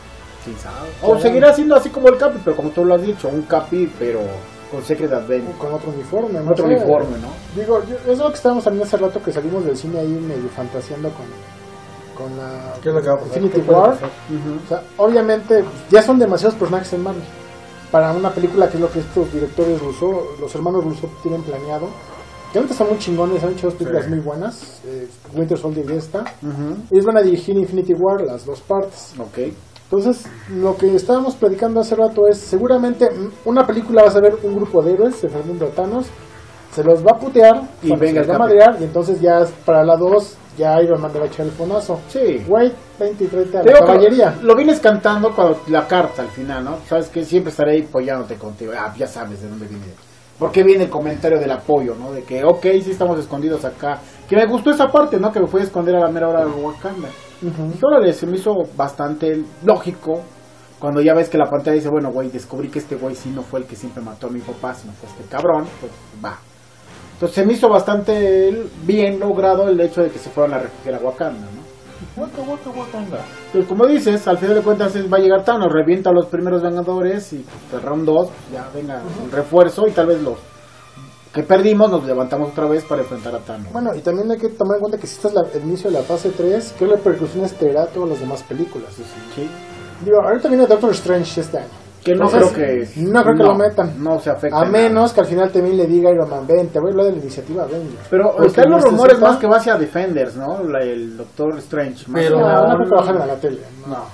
O seguirá siendo así como el Capi, pero como tú lo has dicho, un Capi, pero con Secret Avengers. Con otro uniforme, ¿no? Otro sé. uniforme, ¿no? Digo, es lo que estábamos también hace rato que salimos del cine ahí medio fantaseando con la ¿Qué es lo que va a pasar? Infinity ¿Qué puede War. pasar? O sea, obviamente ya son demasiados personajes en Marvel para una película que es lo que estos directores Russo, los hermanos Russo tienen planeado. Que ahorita están muy chingones, han hecho dos películas Sí. muy buenas. Winter Soldier ya está. Ellos van a dirigir Infinity War, las dos partes. Ok. Entonces, lo que estábamos platicando hace rato es, seguramente una película va a ver un grupo de héroes defendiendo a Thanos, se los va a putear, Y cuando venga se los va a el Capi. madrear, y entonces ya para la 2, ya Iron Man le va a echar el fonazo. Sí. Güey, 20 y 30 a Te la digo que caballería. lo vienes cantando cuando la carta al final, ¿no? Sabes que siempre estaré ahí apoyándote contigo. Ah, ya sabes de dónde viene. Porque viene el comentario del apoyo, ¿no? De que, ok, sí estamos escondidos acá. Que me gustó esa parte, ¿no? Que me fui a esconder a la mera hora de Wakanda. Dije, órale, se me hizo bastante lógico. Cuando ya ves que la pantalla dice, bueno, güey, descubrí que este güey sí no fue el que siempre mató a mi papá, sino fue este cabrón, pues va. Entonces se me hizo bastante bien logrado el hecho de que se fueron a refugiar a Wakanda, ¿no? Wakanda. Entonces, como dices, al final de cuentas va a llegar Thanos, revienta a los primeros Vengadores y pues, el round 2 ya venga un refuerzo y tal vez los que perdimos nos levantamos otra vez para enfrentar a Thanos. Bueno, y también hay que tomar en cuenta que si esta es el inicio de la fase 3, ¿qué repercusiones traerá todas las demás películas? Sí. Digo, ahorita viene Doctor Strange este año. Que no Entonces, creo que... no creo que lo metan. No se afecta. A menos que al final también le diga Iron Man, ven, te voy a hablar de la iniciativa Avengers. Pero Porque están los necesita- rumores más que va hacia Defenders, ¿no? El Doctor Strange. Más Pero- que No, nada. no creo que bajen a la tele.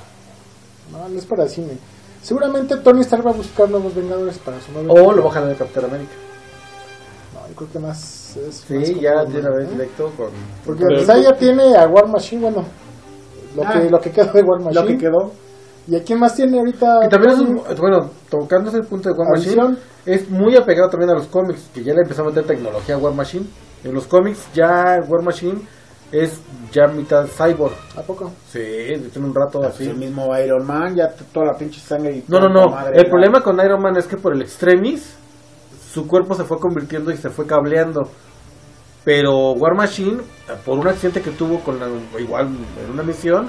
No, no es para cine. Seguramente Tony Stark va a buscar nuevos Vengadores para su nuevo... O lo bajan en el Capitán América. No, yo creo que más es... Sí, más ya conforme, de una vez ¿eh? directo con... Porque pues ahí ya tiene a War Machine, bueno, lo que quedó de War Machine. Lo que quedó. ¿Y a quién más tiene ahorita? Y también es bueno, tocando ese punto de War Machine, Adición. es muy apegado también a los cómics, que ya le empezó a meter tecnología a War Machine. En los cómics ya War Machine es ya mitad cyborg. ¿A poco? Sí, tiene un rato Así así. el mismo Iron Man, ya toda la pinche sangre y No, tanta madre, el ya. problema con Iron Man es que por el extremis su cuerpo se fue convirtiendo y se fue cableando. Pero War Machine, por un accidente que tuvo con igual en una misión,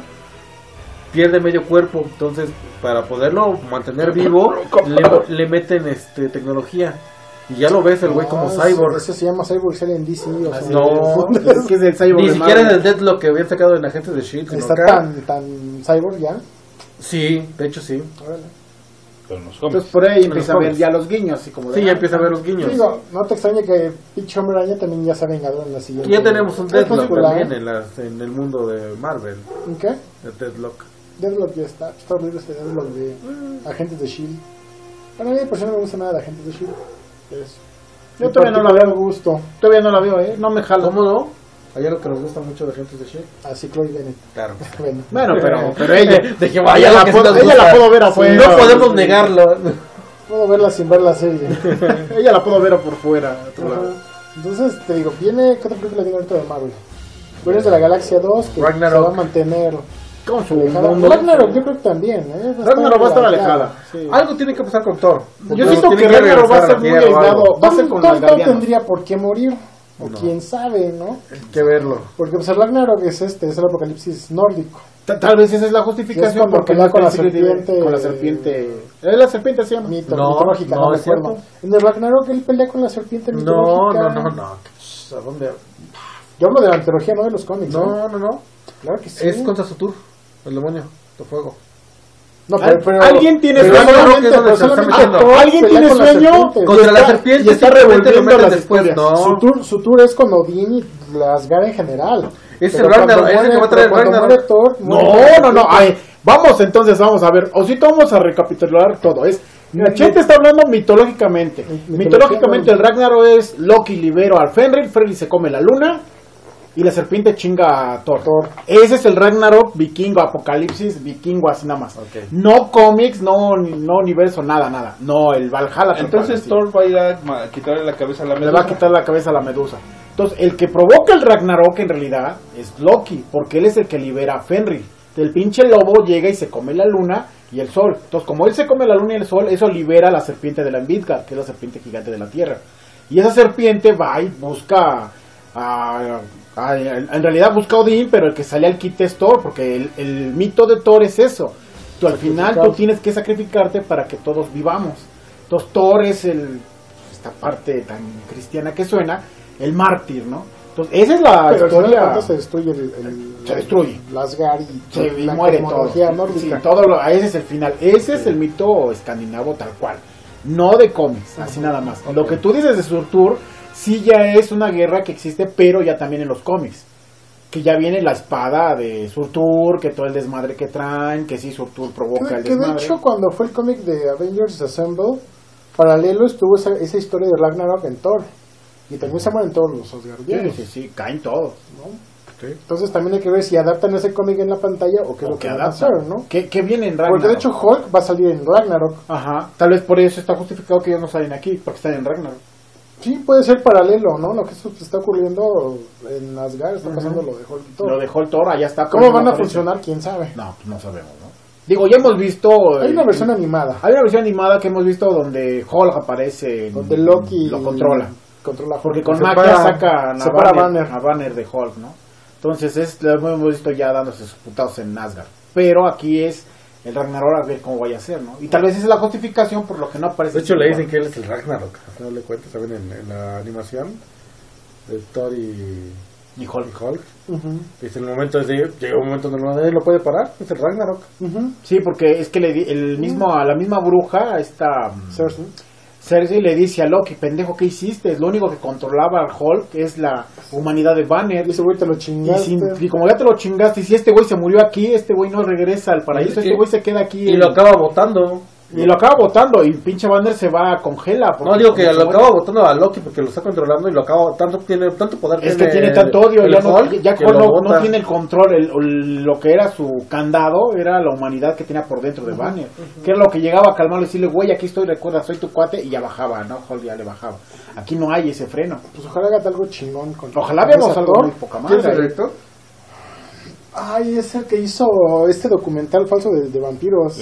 pierde medio cuerpo. Entonces, para poderlo mantener vivo, le meten tecnología. Y ya lo ves el güey como cyborg. Eso se llama Cyborg, sale en DC. O sea, No, Es que es el cyborg Ni de siquiera en Marvel. el Deathlock que habían sacado en Agentes de S.H.I.E.L.D. sino está acá. tan cyborg ya. Sí, de hecho sí. Órale. Con los Entonces cómics. por ahí empieza a ver cómics. ya los guiños. Así como de, Sí, ya empieza a ver los guiños. Digo, no te extrañe que pinche Hombre Araña también ya sea Vengador en la siguiente. Y ya tenemos un Es Deathlock película, también ¿eh? en el mundo de Marvel. ¿En qué? El Deathlock. Deathlock ya está. Está horrible este Deathlock de Agentes de S.H.I.E.L.D. Bueno, a mí por si no me gusta nada de Agentes de S.H.I.E.L.D. Yo todavía no la veo. veo. Gusto. Todavía no la veo, no me jala. ¿Cómo no? Hay algo que nos gusta mucho de Agentes de S.H.I.E.L.D. Así Chloe Bennett. Claro. Bueno, Bueno, pero ella, Dejemos ella, algo la que puedo, sí nos ella la gusta. puedo ver afuera. No podemos negarlo. puedo verla sin ver la serie. Ella la puedo ver por fuera. a otro lado. Ajá. Entonces, te digo, viene, ¿qué otra película tiene ahorita de Marvel? Guardianes de la Galaxia 2, que Ragnarok. se va a mantener Con su alejada. mundo. Ragnarok, yo creo que también, ¿eh? Ragnarok va a estar alejada. Sí. Algo tiene que pasar con Thor. Yo siento que Ragnarok va a ser muy aislado. Va a ser con los No Guardianes. tendría por qué morir, o quién sabe, ¿no? Hay que verlo. Porque pues el Ragnarok es es el apocalipsis nórdico. Tal vez esa es la Es justificación cuando porque pelea no con la está escrito serpiente. con la serpiente. La serpiente se llama. Mitológica, no, no me es acuerdo. cierto. En el Ragnarok él pelea con la serpiente No, mitológica. no. ¿A dónde? Yo hablo de la mitología, no de los cómics. ¿eh? No. Claro que sí. Es contra Satur, el demonio de fuego. No, ¿Alguien tiene pero sueño? solamente- ¿Qué es lo pero que se está solamente metiendo? Thor ¿Alguien pelea tiene con la sueño? serpiente. Contra la está- serpiente y está simplemente lo revolviendo meten las después. historias. No, Su tour es con Odín y la Asgard en general. Es Pero el Ragnarok, cuando es el que muere- va a traer pero cuando Ragnarok. muere Thor, muere No. la Ay, vamos entonces, vamos a ver. Osito, vamos a recapitular todo. Chente está hablando mitológicamente. Mitología, Mitológicamente ¿no? el Ragnarok es Loki libera al Fenrir se come la luna Y la serpiente chinga a Thor. Ese es el Ragnarok vikingo, apocalipsis vikingo, así nada más. Ok. No cómics, no universo, nada. No, el Valhalla. Entonces Thor va a ir a quitarle la cabeza a la le medusa. va a quitar la cabeza a la medusa. Entonces, el que provoca el Ragnarok en realidad es Loki, porque él es el que libera a Fenrir. El pinche lobo llega y se come la luna y el sol. Entonces, como él se come la luna y el sol, eso libera a la serpiente de la Midgard, que es la serpiente gigante de la tierra. Y esa serpiente va y busca en realidad busca a Odín, pero el que sale al quite es Thor, porque el mito de Thor es eso. Tú al final tú tienes que sacrificarte para que todos vivamos. Entonces Thor es esta parte tan cristiana que suena, el mártir, ¿no? Entonces esa es la Pero historia. se destruye Se destruye. el Asgard y Y la muere todo. cosmología Sí, nórdica. ese es el final. Ese es el mito escandinavo tal cual. No de cómics, así nada más. Lo que tú dices de Surtur, sí ya es una guerra que existe, pero ya también en los cómics. Que ya viene la espada de Surtur, que todo el desmadre que traen, que sí Surtur provoca el Que de desmadre. hecho cuando fue el cómic de Avengers Assemble, paralelo estuvo esa historia de Ragnarok en Thor. Y también se mueren todos los Asgardianos, Sí, caen todos. ¿no? Entonces también hay que ver si adaptan ese cómic en la pantalla o qué es lo que van a hacer, ¿no? ¿Qué viene en Ragnarok? Porque de hecho Hulk va a salir en Ragnarok. Ajá, tal vez por eso está justificado que ellos no salen aquí, porque están en Ragnarok. Sí, puede ser paralelo, ¿no? Lo que está ocurriendo en Asgard, está pasando lo de Hulk y todo. Lo dejó el Thor, allá está. ¿Cómo pero van no a aparece. funcionar? ¿Quién sabe? No, pues no sabemos, ¿no? Digo, ya hemos visto... Hay una versión animada, Hay una versión animada que hemos visto donde Hulk aparece, donde Loki lo controla. Controla Hulk. Porque con Separa- magia sacan separa a Banner de Hulk, ¿no? Entonces lo hemos visto ya dándose sus putados en Asgard. Pero aquí es el Ragnarok, a ver cómo vaya a ser, ¿no? Y tal vez esa es la justificación por lo que no aparece. De hecho, le dicen que él es el Ragnarok. A final de cuentas, saben en la animación de Thor y Hulk. Ujú, Dice, en el momento llega un momento donde nadie lo puede parar, es el Ragnarok. ujú. Sí, porque es que a la misma bruja, Cersei. Cersei le dice a Loki, pendejo, ¿qué hiciste? Lo único que controlaba al Hulk es la humanidad de Banner. Y ese güey te lo Y, chingaste. y como ya te lo chingaste, y si este güey se murió aquí, este güey no regresa al paraíso, este güey se queda aquí. Y lo acaba votando. Y lo acaba botando, y pinche Banner se va, congela. No, digo que como se lo muere. acaba votando a Loki porque lo está controlando y lo acaba tiene tanto poder. Es que tiene tanto odio, el ya no, Hulk ya que Hulk lo no bota. tiene el control, lo que era su candado era la humanidad que tenía por dentro de Banner, que era lo que llegaba a calmarlo y decirle, güey, aquí estoy, recuerda, soy tu cuate, y ya bajaba, ¿no? Hulk ya le bajaba. Aquí no hay ese freno. Pues ojalá haga algo chingón. Ojalá con veamos esa algo Thor. muy poca ¿Quién es el madre. director? Ay, es el que hizo este documental falso de vampiros.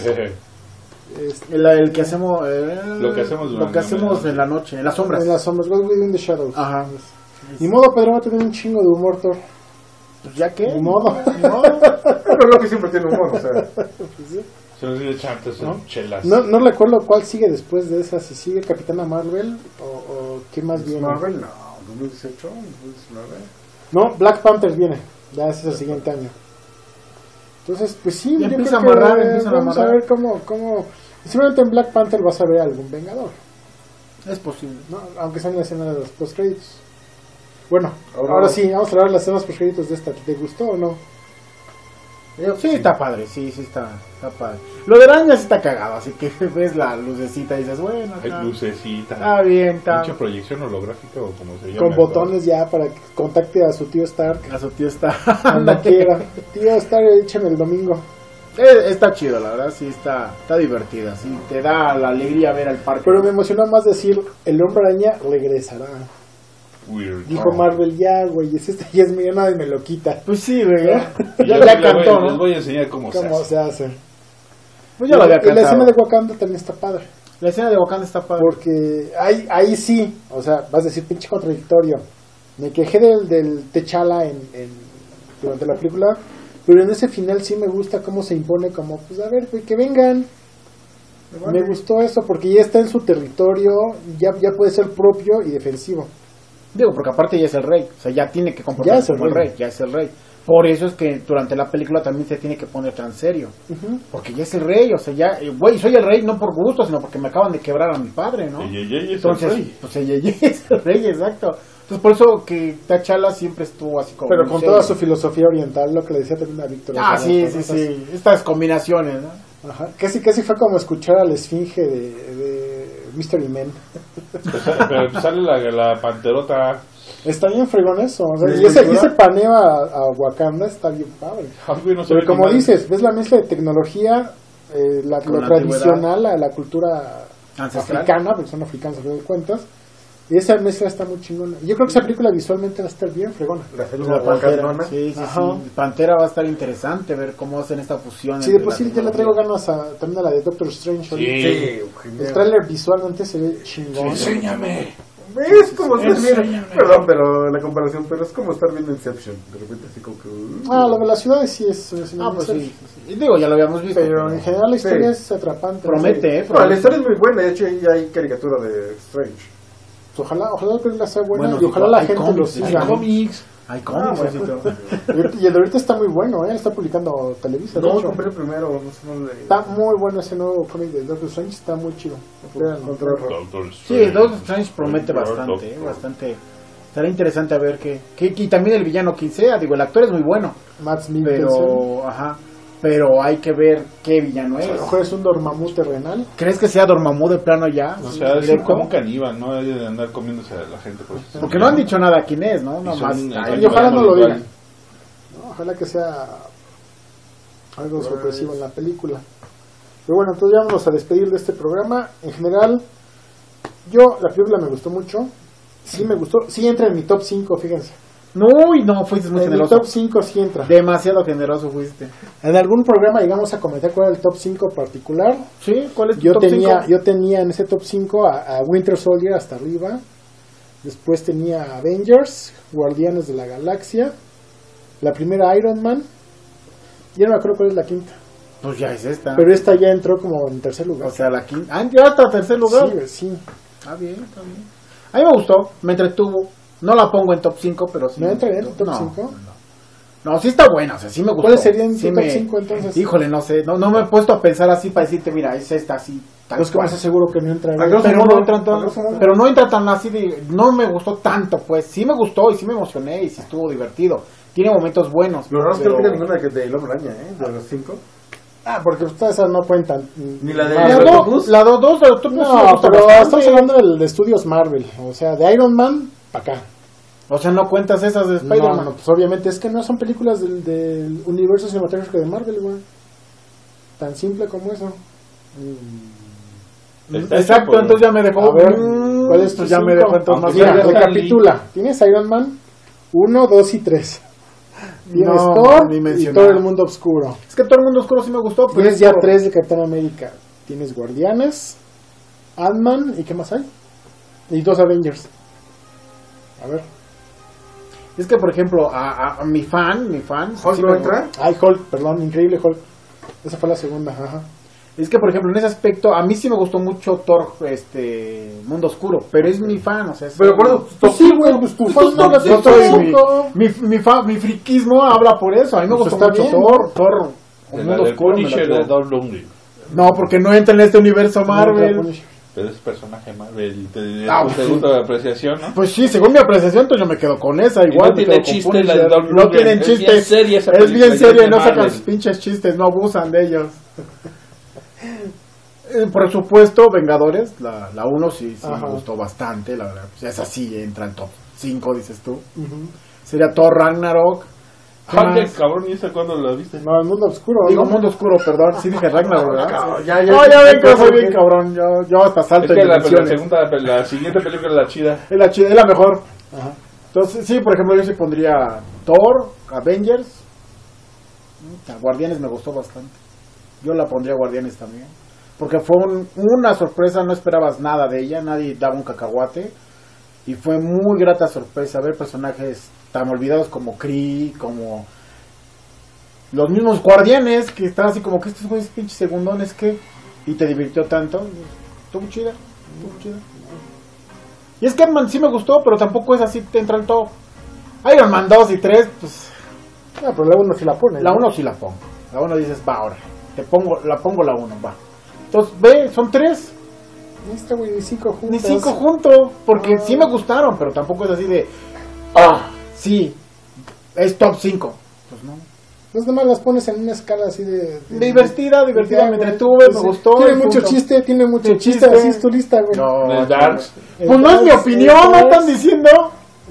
El que hacemos, Lo que hacemos lo que hacemos durante en la noche, en las sombras. En las sombras, What We Do in the Shadows. Ajá. Ni modo, Pedro va a tener un chingo de humor, Thor. Pues ya que. Ni modo. Pero Loki siempre tiene humor, o sea. Se nos dio chantes ¿No? chelas. No recuerdo cuál sigue después de esa. Si sigue Capitana Marvel o qué más viene. Marvel, no, 2018, 2019. No, Black Panther viene. Ya ese es el siguiente año. Entonces, pues sí, Ya yo empieza creo a amarrar, que empiezan a vamos a amarrar. ver cómo. Seguramente en Black Panther vas a ver algún Vengador, Es posible. ¿no? Aunque sea en la escena de los postcréditos. Bueno, Ahora- ahora sí, vamos a hablar de las escenas postcréditos de esta. ¿Te gustó o no? Sí, está padre, sí, está padre. Lo de araña sí está cagado, así que ves la lucecita y dices, bueno, Hay está, lucecita. está bien, está. Mucha proyección holográfica o como se llama. Con botones ya para que contacte a su tío Stark A su tío está. cuando quiera. Tío Stark, échame el domingo. Está chido, la verdad, sí, está divertida, sí, te da la alegría ver al parque. Pero me emocionó más decir, el Hombre Araña regresará. Weird. Dijo Marvel, ya, güey, ya es mío, nadie me lo quita. Pues sí, güey, ya Les cantó, les ¿no? voy a enseñar cómo se ¿Cómo hace. se hace? Pues ya lo había Y la escena cantado. de Wakanda también está padre. La escena de Wakanda está padre. Porque ahí sí, o sea, vas a decir pinche contradictorio. Me quejé del T'Challa durante la película, pero en ese final sí me gusta cómo se impone como, pues a ver, güey, que vengan. Me gustó eso porque ya está en su territorio, ya puede ser propio y defensivo. Digo, porque aparte ya es el rey, o sea, ya tiene que Ya comportarse es el como el rey. rey, ya es el rey. Por eso es que durante la película también se tiene que poner tan serio. Ujú. Porque ya es el rey, o sea, ya, güey, soy el rey no por gusto, sino porque me acaban de quebrar a mi padre, ¿no? Ey, es el Entonces, rey. pues ella es el rey, exacto. Entonces, por eso que T'Challa siempre estuvo así como... Pero muy con serio. toda su filosofía oriental, lo que le decía también a Víctor. Ah, o sea, sí, las sí, cosas- sí, estas combinaciones, ¿no? Ajá. Casi fue como escuchar a la esfinge de Mystery Men. Pero sale la panterota. Está bien fregón eso. O sea, ¿De y ese cultura? paneo a Wakanda está bien padre. Ay, güey, no se Pero ve como ni dices, ves la mezcla de tecnología, Con lo la tradicional, la cultura Ancestral. africana, porque son africanos a fin de cuentas. Y esa mezcla está muy chingona. Yo creo que esa película visualmente va a estar bien fregona. La La selva Pantera. wakandona. Sí, sí, Ajá. sí. Pantera va a estar interesante ver cómo hacen esta fusión. Sí, de entre por la sí ya le tecnología. traigo ganas también a la de Doctor Strange. ahorita. Sí, El genial. tráiler visualmente se ve chingón. Enséñame. Es como estar viendo, perdón, pero la comparación, pero es como estar viendo Inception, de repente así como que... Lo de las ciudades sí es Pues sí. Y digo, ya lo habíamos visto. pero en general la historia Sí. es atrapante. Promete, No, la historia es muy buena, de hecho ahí hay caricatura de Strange. Ojalá la película sea buena Bueno, y ojalá la hay gente lo cómics, siga. hay ¿no? cómics. Hay cómics, bueno. así todo. Y el de ahorita está muy bueno, ¿eh? Está publicando Televisa. de No, hecho. compré el primero, no sé, no leí. Está muy bueno ese nuevo cómic de Doctor Strange, está muy chido. Véanlo. Contra Rock. Doctor Sí, Strange. Doctor Strange promete bastante, bastante. Estará interesante a ver qué. Y también el villano quien sea, digo, el actor es muy bueno, Matt Mikkelsen. pero hay que ver qué villano A lo es. mejor es un Dormammu terrenal. ¿Crees que sea Dormammu de plano ya? O sea, es Directo? como un caníbal, ¿no? Hay de andar comiéndose a la gente. Por eso. Porque no han dicho nada quién es, ¿no? Y Nada son- más. Y ojalá no lo digan. ¿no? Ojalá que sea algo sorpresivo en la película. Pero bueno, entonces ya vamos a despedir de este programa. En general, la película me gustó mucho. Sí me gustó. Sí entra en mi top 5, fíjense. No, fuiste muy En mi generoso. top 5 sí entra. Demasiado generoso fuiste. En algún programa llegamos a comentar cuál era el top 5 particular. ¿Sí? ¿Cuál es tu Yo top tenía, 5? yo tenía en ese top 5 a Winter Soldier hasta arriba. Después tenía Avengers, Guardianes de la Galaxia, la primera Iron Man. Ya no me acuerdo cuál es la quinta. Pues ya es esta. Pero esta ya entró como en tercer lugar. O sea, la quinta. Ah, ya hasta tercer lugar. Sí, sí. Está bien, está bien. A mí me gustó, me entretuvo. No la pongo en top 5, pero sí. ¿No me entra en entretuvo. el top No, 5? No, sí está buena, o sea, sí me gustó. ¿Cuáles serían Sí tu top 5 entonces? Híjole, no sé, no me he puesto a pensar así para decirte, mira, es esta así, tal Pues que cual. más aseguro que no entra en A el grosso Pero modo, no entra tan, a grosso modo. pero no entra tan así de, no me gustó tanto, pues, sí me gustó y sí me emocioné y sí estuvo divertido. Tiene momentos buenos. Lo raro es que pero- no tiene ninguna de El Hombre Araña, ¿eh? De los 5. porque todas esas no cuentan. Ni la de- Marvel. La ¿La dos, Octopus? la dos de Octopus sí me No, gusta pero bastante. estamos hablando de estudios Marvel. O sea, de Iron Man para acá. O sea, no cuentas esas de No, Spider-Man. no, pues obviamente es que no son películas del universo cinematográfico de Marvel, güey. Tan simple como eso. Exacto, entonces ya me dejó. A ver, mm, ¿cuál es tu pues ya me cinco? dejó entonces más Aunque Mira, ya grande. está recapitula. Tienes Iron Man 1, 2 y 3. Tienes No, Thor ni y mencionar. todo el mundo oscuro. Es que todo el mundo oscuro sí me gustó, pero Tienes es ya por- 3 de Capitán América. Tienes Guardianes, Ant-Man y ¿qué más hay? Y 2 Avengers. A ver. Es que, por ejemplo, a mi fan. ¿Hulk sí no me- entra? Ay, Hulk, perdón, increíble Hulk. Esa fue la segunda, ajá. Es que, por ejemplo, en ese aspecto, a mí sí me gustó mucho Thor, Mundo Oscuro, pero es mi fan, o sea... es- Pero por eso, Pues sí, güey, pues tu fan no la yo top soy cinco. mi friquismo habla por eso, a mí me Pues gustó está mucho bien, Thor, De Mundo la de Oscuro me Punisher latió. de Dolph Lundgren. No, porque no entra en este universo Marvel. Pero es personaje Marvel y te pues te sí. gusta la apreciación, ¿no? Pues sí, según mi apreciación, entonces yo me quedo con esa. Y Igual no me tiene quedo con chiste la de Punisher. Dolph No Lundgren, tienen es bien chistes. seria esa Es bien película, seria ya y no es de sacan Marvel. sus pinches chistes, no abusan de ellos. Por supuesto, Vengadores, la 1 sí Ajá. me gustó bastante, la verdad. Pues esa sí entra en top 5, dices tú. Ujú. Sería Thor Ragnarok. ¿Qué Hulk, más? cabrón, ¿y esa cuándo la viste? No, el mundo oscuro. Digo, ¿no? Mundo Oscuro, perdón. Sí dije Ragnarok, ¿verdad? Cabrón, Sí. ya No, ya ven que soy porque- bien cabrón. Yo hasta Es salto que en la dimensiones. la siguiente película es la chida. Es la chida, es la mejor. Ajá. Entonces, sí, por ejemplo, yo sí pondría Thor, Avengers. Guardianes me gustó bastante. Yo la pondría Guardianes también. Porque fue una sorpresa, no esperabas nada de ella, nadie daba un cacahuate. Y fue muy grata sorpresa ver personajes tan olvidados como Kree, como los mismos Guardianes, que están así como que estos güeyes pinches segundones que... Y te divirtió tanto. Estuvo chida, estuvo chida. Y es que Ant-Man sí me gustó, pero tampoco es así, te entra el top. Iron Man 2 y 3, pues Ah, pero la 1 sí la pone. la ¿no? 1 sí la pongo. La 1 dices, va ahora. La pongo la 1, va. Entonces, ve, son 3, Esta, güey, ni 5 juntos. ni 5 juntos. Porque sí me gustaron, pero tampoco es así de, sí, es top 5. Pues no. Pues nada más las pones en una escala así de... Divertida, ya, me güey. entretuve, Pues me sí. gustó. Tiene y mucho punto. chiste, tiene mucho Tiene chiste. chiste. Así es tu lista, güey. No, El Darks. pues no es mi opinión, me están diciendo.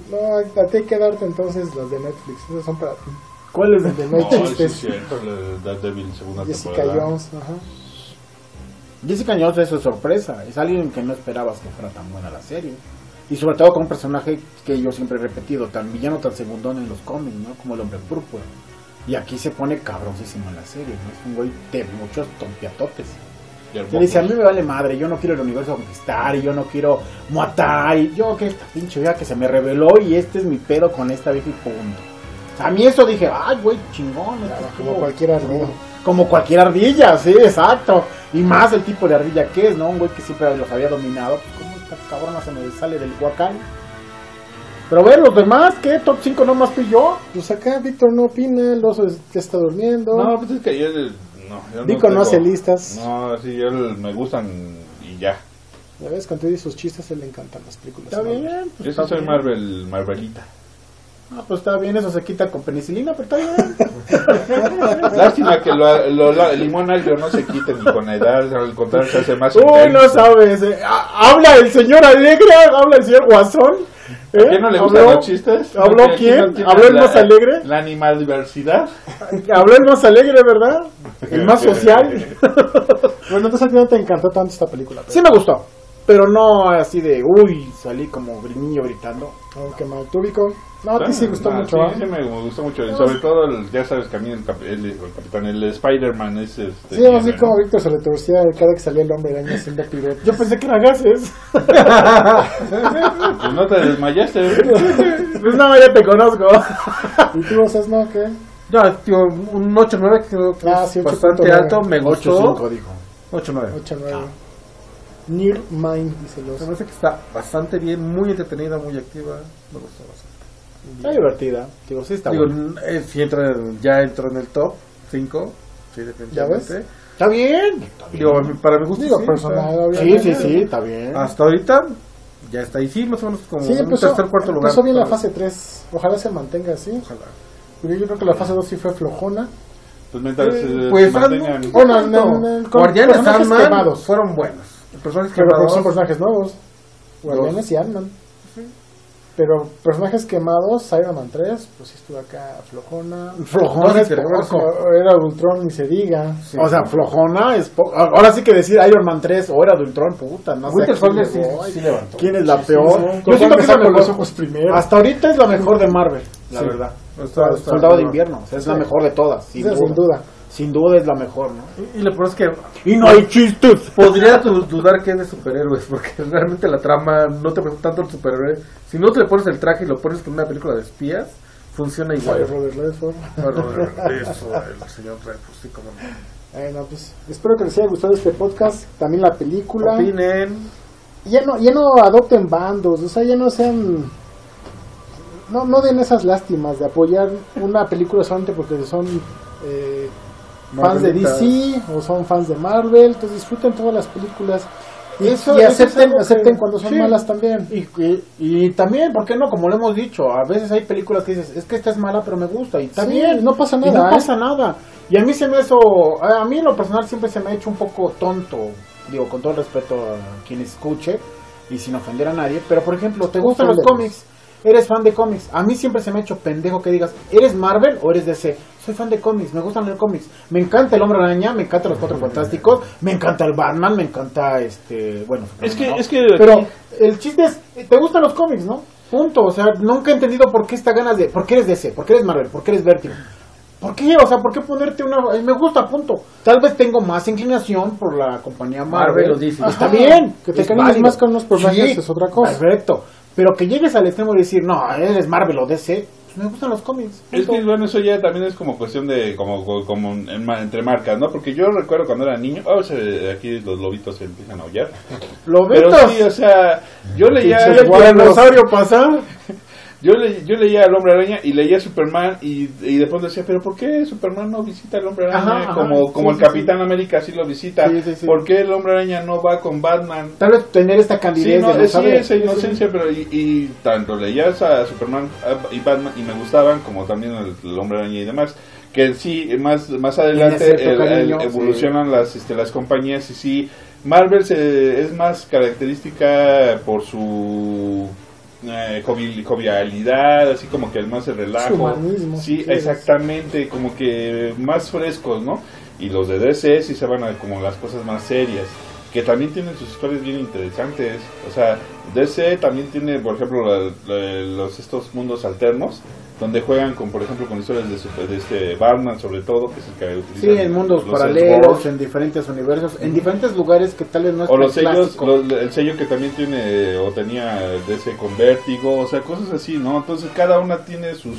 No, a ti hay que darte entonces las de Netflix. Esas son para ti. ¿Cuál es el De de no hay No, sí, chistes. es cierto, Daredevil segunda Jessica temporada. Jones, ajá. Jessica Jones? Es su sorpresa. Es alguien que no esperabas que fuera tan buena la serie. Y sobre todo con un personaje que yo siempre he repetido, tan villano, tan segundón en los cómics, ¿no? Como el Hombre Púrpura. Y aquí se pone cabroncísimo en la serie, ¿no? Es un güey de muchos tompiatotes. Y Que dice, a mí me vale madre, yo no quiero el universo conquistar, y yo no quiero matar, y yo que esta pinche vieja que se me reveló, y este es mi pedo con esta vieja y punto. A mí eso dije, ay güey, chingón. Claro, esto como estuvo- cualquier ardilla. Como cualquier ardilla, sí, exacto. Y más el tipo de ardilla que es, ¿no? Un güey que siempre los había dominado. Pues, ¿cómo esta cabrona se me sale del huacán? Pero a ver, los demás, ¿qué? ¿Top 5 nomás tú y yo? Pues acá Víctor no opina, el oso ya está durmiendo. No, pues es que yo no Vico no tengo- hace listas. No, sí, yo me gustan y ya. Ya ves, con todos sus chistes, a él le encantan las películas. Está Marvel. bien. Pues Yo sí está soy bien. Marvelita. Ah, pues está bien, eso se quita con penicilina, pero está bien. Lástima que el limón agrio no se quite ni con la edad, al contrario se hace más Uy, intenso. no sabes. Habla el señor Alegre, habla el señor Guasón. ¿A quién no le gustan ¿Habló? los chistes? ¿Habló Porque aquí quién? no tiene ¿Habló el más alegre? La animaldiversidad. Habló el más alegre, ¿verdad? El más social. Bueno, entonces a ti no te encantó tanto esta película. Sí me gustó, pero no así de, uy, salí como niño gritando. Aunque mal, tú Vico. No, a ti sí gustó mucho. Sí, ¿ah? sí me gustó mucho. Y sobre todo, ya sabes que a mí el capitán, el Spider-Man es Sí, así como Víctor se le torcía cada que salía el hombre araña haciendo piruetas. Yo pensé que era gases. Pues no te desmayaste. Pues no, ya te conozco. ¿Y tú, Osas, no? ¿Qué? No, tío, un 8-9 creo que Ah, es sí, bastante 8.9. alto, me gustó. 8-5 dijo. 8-9. 8-9. Near Mind, dice los. Se me hace que está bastante bien, muy entretenida, muy activa. Me gustó bastante. Está divertida. Digo, sí está Digo, bueno. si ya entró en el top 5, sí, definitivamente. Está bien. Digo, para mi gusto, Digo, sí, personal, está- obviamente. Sí, está bien. hasta ahorita ya está ahí, sí, más o menos como Sí, un empezó, tercer, cuarto lugar. empezó bien la Pero- fase 3. Ojalá se mantenga así. Ojalá. Pero yo creo que la fase 2 sí fue flojona. Pues mientras Pues, se mantengan. Bueno, con Guardianes personajes Ant-Man quemados. fueron buenos. Personajes Pero quemados. son personajes nuevos. Guardianes y Ant-Man. Pero personajes quemados, Iron Man 3, pues sí estuvo acá flojona. Flojona No, es sí, poco. Era Ultron, ni se diga. O sea, flojona es poco. Ahora sí que decir Iron Man 3 o era de Ultron, puta, no sé. Winter a quién Soldier le sí, voy. sí levantó. ¿Quién es la peor? Sí, Yo ¿Con siento cuál que es me la saco los mejor. ojos primero? Hasta ahorita es la mejor de Marvel, la Sí. verdad. Está- Soldado de invierno, o sea, es la mejor de todas, sin Esa duda. sin duda. Sin duda es la mejor, ¿no? Y lo peor es que Y no hay chistes. podría dudar que es de superhéroes, porque realmente la trama no te preocupa tanto el superhéroe. Si no te le pones el traje y lo pones con una película de espías, funciona Ay, igual. Robert Redford. Eso, el señor Redford, sí, como no. Bueno, pues espero que les haya gustado este podcast. También la película. Opinen. Ya no adopten bandos, o sea, ya no sean. No den esas lástimas de apoyar una película solamente porque son fans de Marvelitas. DC o son fans de Marvel. Entonces disfruten todas las películas y, Eso y es acepten, algo que- acepten cuando son sí. malas también. Y también, ¿por qué no? Como lo hemos dicho, a veces hay películas que dices, es que esta es mala, pero me gusta, y está Sí, bien. no pasa Y nada, no ¿eh? pasa nada. Y a mí a mí en lo personal siempre se me ha hecho un poco tonto, digo, con todo el respeto a quien escuche, y sin ofender a nadie, pero por ejemplo, ¿te gustan los Oféndelos. cómics? Eres fan de cómics. A mí siempre se me ha hecho pendejo que digas, ¿eres Marvel o eres DC? Soy fan de cómics, me gustan leer cómics. Me encanta el Hombre Araña, me encantan los Cuatro Fantásticos, me encanta el Batman, me encanta bueno, Es que, ¿no? es que Pero el chiste es, ¿te gustan los cómics, no? Punto, o sea, nunca he entendido por qué esta ganas de, ¿por qué eres DC? ¿Por qué eres Marvel? ¿Por qué eres Vertigo? ¿Por qué? O sea, ¿por qué ponerte una... me gusta, punto. Tal vez tengo más inclinación por la compañía Marvel. Marvel o DC. Está Ajá, bien. que te es cariñes válido. más con unos personajes es otra cosa. Perfecto. Pero que llegues al extremo de decir, no, eres Marvel o DC, pues me gustan los cómics. Es punto. que bueno, eso ya también es como cuestión de como entre marcas, ¿no? Porque yo recuerdo cuando era niño, aquí los lobitos se empiezan a aullar. Lo Pero metas. sí, o sea, yo leía ¿Y el dinosaurio pasar? yo leía al Hombre Araña y leía a Superman y de pronto decía, pero ¿por qué Superman no visita al Hombre Araña Ajá, como sí, el sí, Capitán América sí lo visita? Sí, sí, sí. ¿Por qué el Hombre Araña no va con Batman? Tal vez tener esta Sí, candidez no, de no sí, saber. esa inocencia, pero y tanto leías a Superman y Batman y me gustaban, como también el Hombre Araña y demás, que sí, más adelante cierto cariño, evolucionan las compañías y sí, Marvel es más característica por su jovialidad, así como que más el relajo. Humanismo, sí, si quieres. exactamente, como que más frescos, ¿no? Y los de DC sí se van a como las cosas más serias, que también tienen sus historias bien interesantes. O sea, DC también tiene, por ejemplo, estos mundos alternos, donde juegan con, por ejemplo, con historias de este Batman, sobre todo, que es el que utiliza. Sí, en mundos los paralelos, Elseworlds. en diferentes universos, en diferentes lugares que tal vez no es O tan los sellos, clásico. el sello que también tiene o tenía DC con Vértigo, o sea, cosas así, ¿no? Entonces cada una tiene sus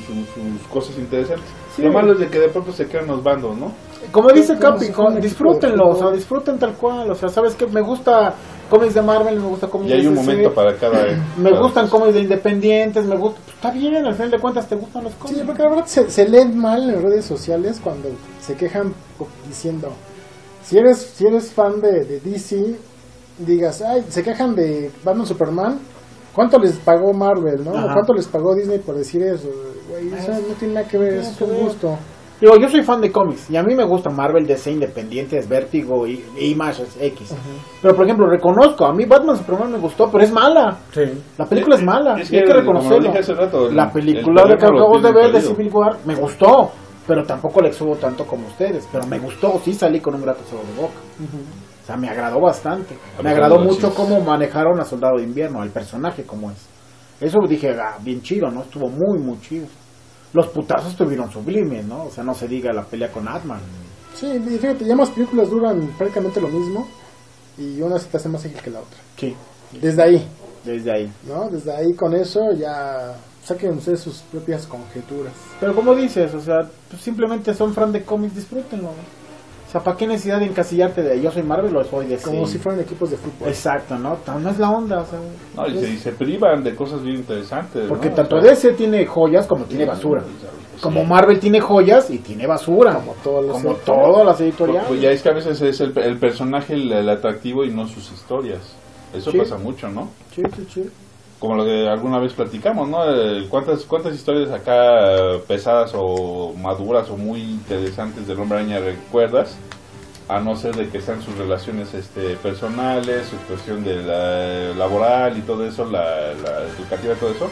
cosas interesantes. Sí. Lo malo es de que de pronto se crean los bandos, ¿no? Como dice Como Capi, si fuera un disfrútenlo, equipo o de sea, fútbol. disfruten tal cual, o sea, ¿sabes qué? Me gusta cómics de Marvel, me gusta cómics Y hay de un DC, momento para cada... me para- gustan cómics de independientes, me gusta, pues, está bien, al final de cuentas te gustan los Sí, cómics. porque la verdad se leen mal en redes sociales cuando se quejan diciendo, si eres fan de DC, digas, ay, se quejan de Batman Superman, ¿cuánto les pagó Marvel, no? Ajá. ¿Cuánto les pagó Disney por decir eso? Güey, eso no tiene nada que ver, tiene es que un ver. gusto. Digo, yo soy fan de cómics y a mí me gusta Marvel, DC, Independientes, Vértigo y Image X. Pero por ejemplo, reconozco, a mí Batman Superman me gustó, pero es mala. Sí. La película es mala, Es y hay que como reconocerlo. dije hace rato, La película el de que teléfono lo acabamos de tienen ver de perdido. Civil War me gustó, pero tampoco le exhubo tanto como ustedes, pero me gustó, sí salí con un grato sabor de boca. O sea, me agradó bastante. A Me mí agradó también, mucho sí. cómo manejaron a Soldado de Invierno, al personaje como es. Eso dije, bien chido, ¿no? Estuvo muy, muy chido. Los putazos estuvieron sublimes, ¿no? O sea, no se diga la pelea con Atman. Sí, y fíjate, ya más películas duran prácticamente lo mismo y una se te hace más ágil que la otra. Sí, Desde ahí, desde ahí. ¿no? Desde ahí con eso ya saquen ustedes sus propias conjeturas. Pero como dices, o sea, pues simplemente son fan de cómics, disfrútenlo. ¿no? O sea, ¿para qué necesidad de encasillarte de yo soy Marvel o soy DC? Como si fueran equipos de fútbol. Exacto, ¿no? No es la onda, o sea. No, y se privan de cosas bien interesantes. Porque ¿no? tanto O sea, DC tiene joyas como tiene basura. sí. Como Marvel tiene joyas y tiene basura. Como todos los Como editoriales. todas las editoriales. Pues ya es que a veces es el personaje el atractivo y no sus historias. Eso Sí. pasa mucho, ¿no? Sí, sí, sí. Como lo que alguna vez platicamos, ¿no? ¿Cuántas historias acá pesadas o maduras o muy interesantes del Hombre Araña recuerdas? A no ser de que sean sus relaciones personales, su cuestión de la laboral y todo eso, la educativa y todo eso.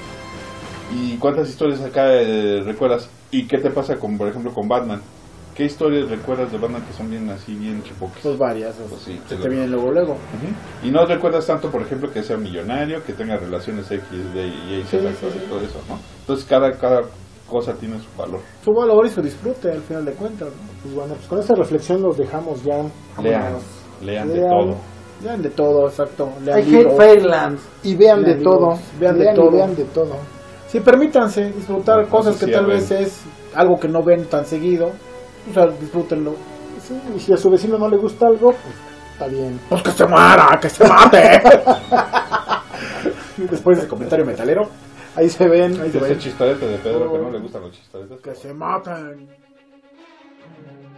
¿Y cuántas historias acá recuerdas? ¿Y qué te pasa con, por ejemplo, con Batman? ¿Qué historias recuerdas de Batman que son bien así, bien chipoques? Pues varias. Pues sí, se te te lo- vienen luego. Ujú. Y no recuerdas tanto, por ejemplo, que sea millonario, que tenga relaciones X, de Y, Sí, Z, sí, sí. todo eso, ¿no? Entonces cada cosa tiene su valor. Su valor y su disfrute al final de cuentas. ¿no? Pues bueno, pues con esta reflexión los dejamos ya. Lean, Vámonos. lean de Lean. todo. Lean de todo, exacto. Lean I hate libros. Fairyland. Y vean de Lean todo. libros, vean de Lean y todo. vean de todo. Sí, permítanse disfrutar No, cosas no se que tal vez cierren. es algo que no ven tan seguido. O sea, disfrútenlo. Sí, y si a su vecino no le gusta algo, pues está bien. Pues que se muera, que se mate. Después del comentario metalero, Ahí se ven. ahí se Ese ven. chistorete de Pedro que no le gustan los chistoretes. Que se maten.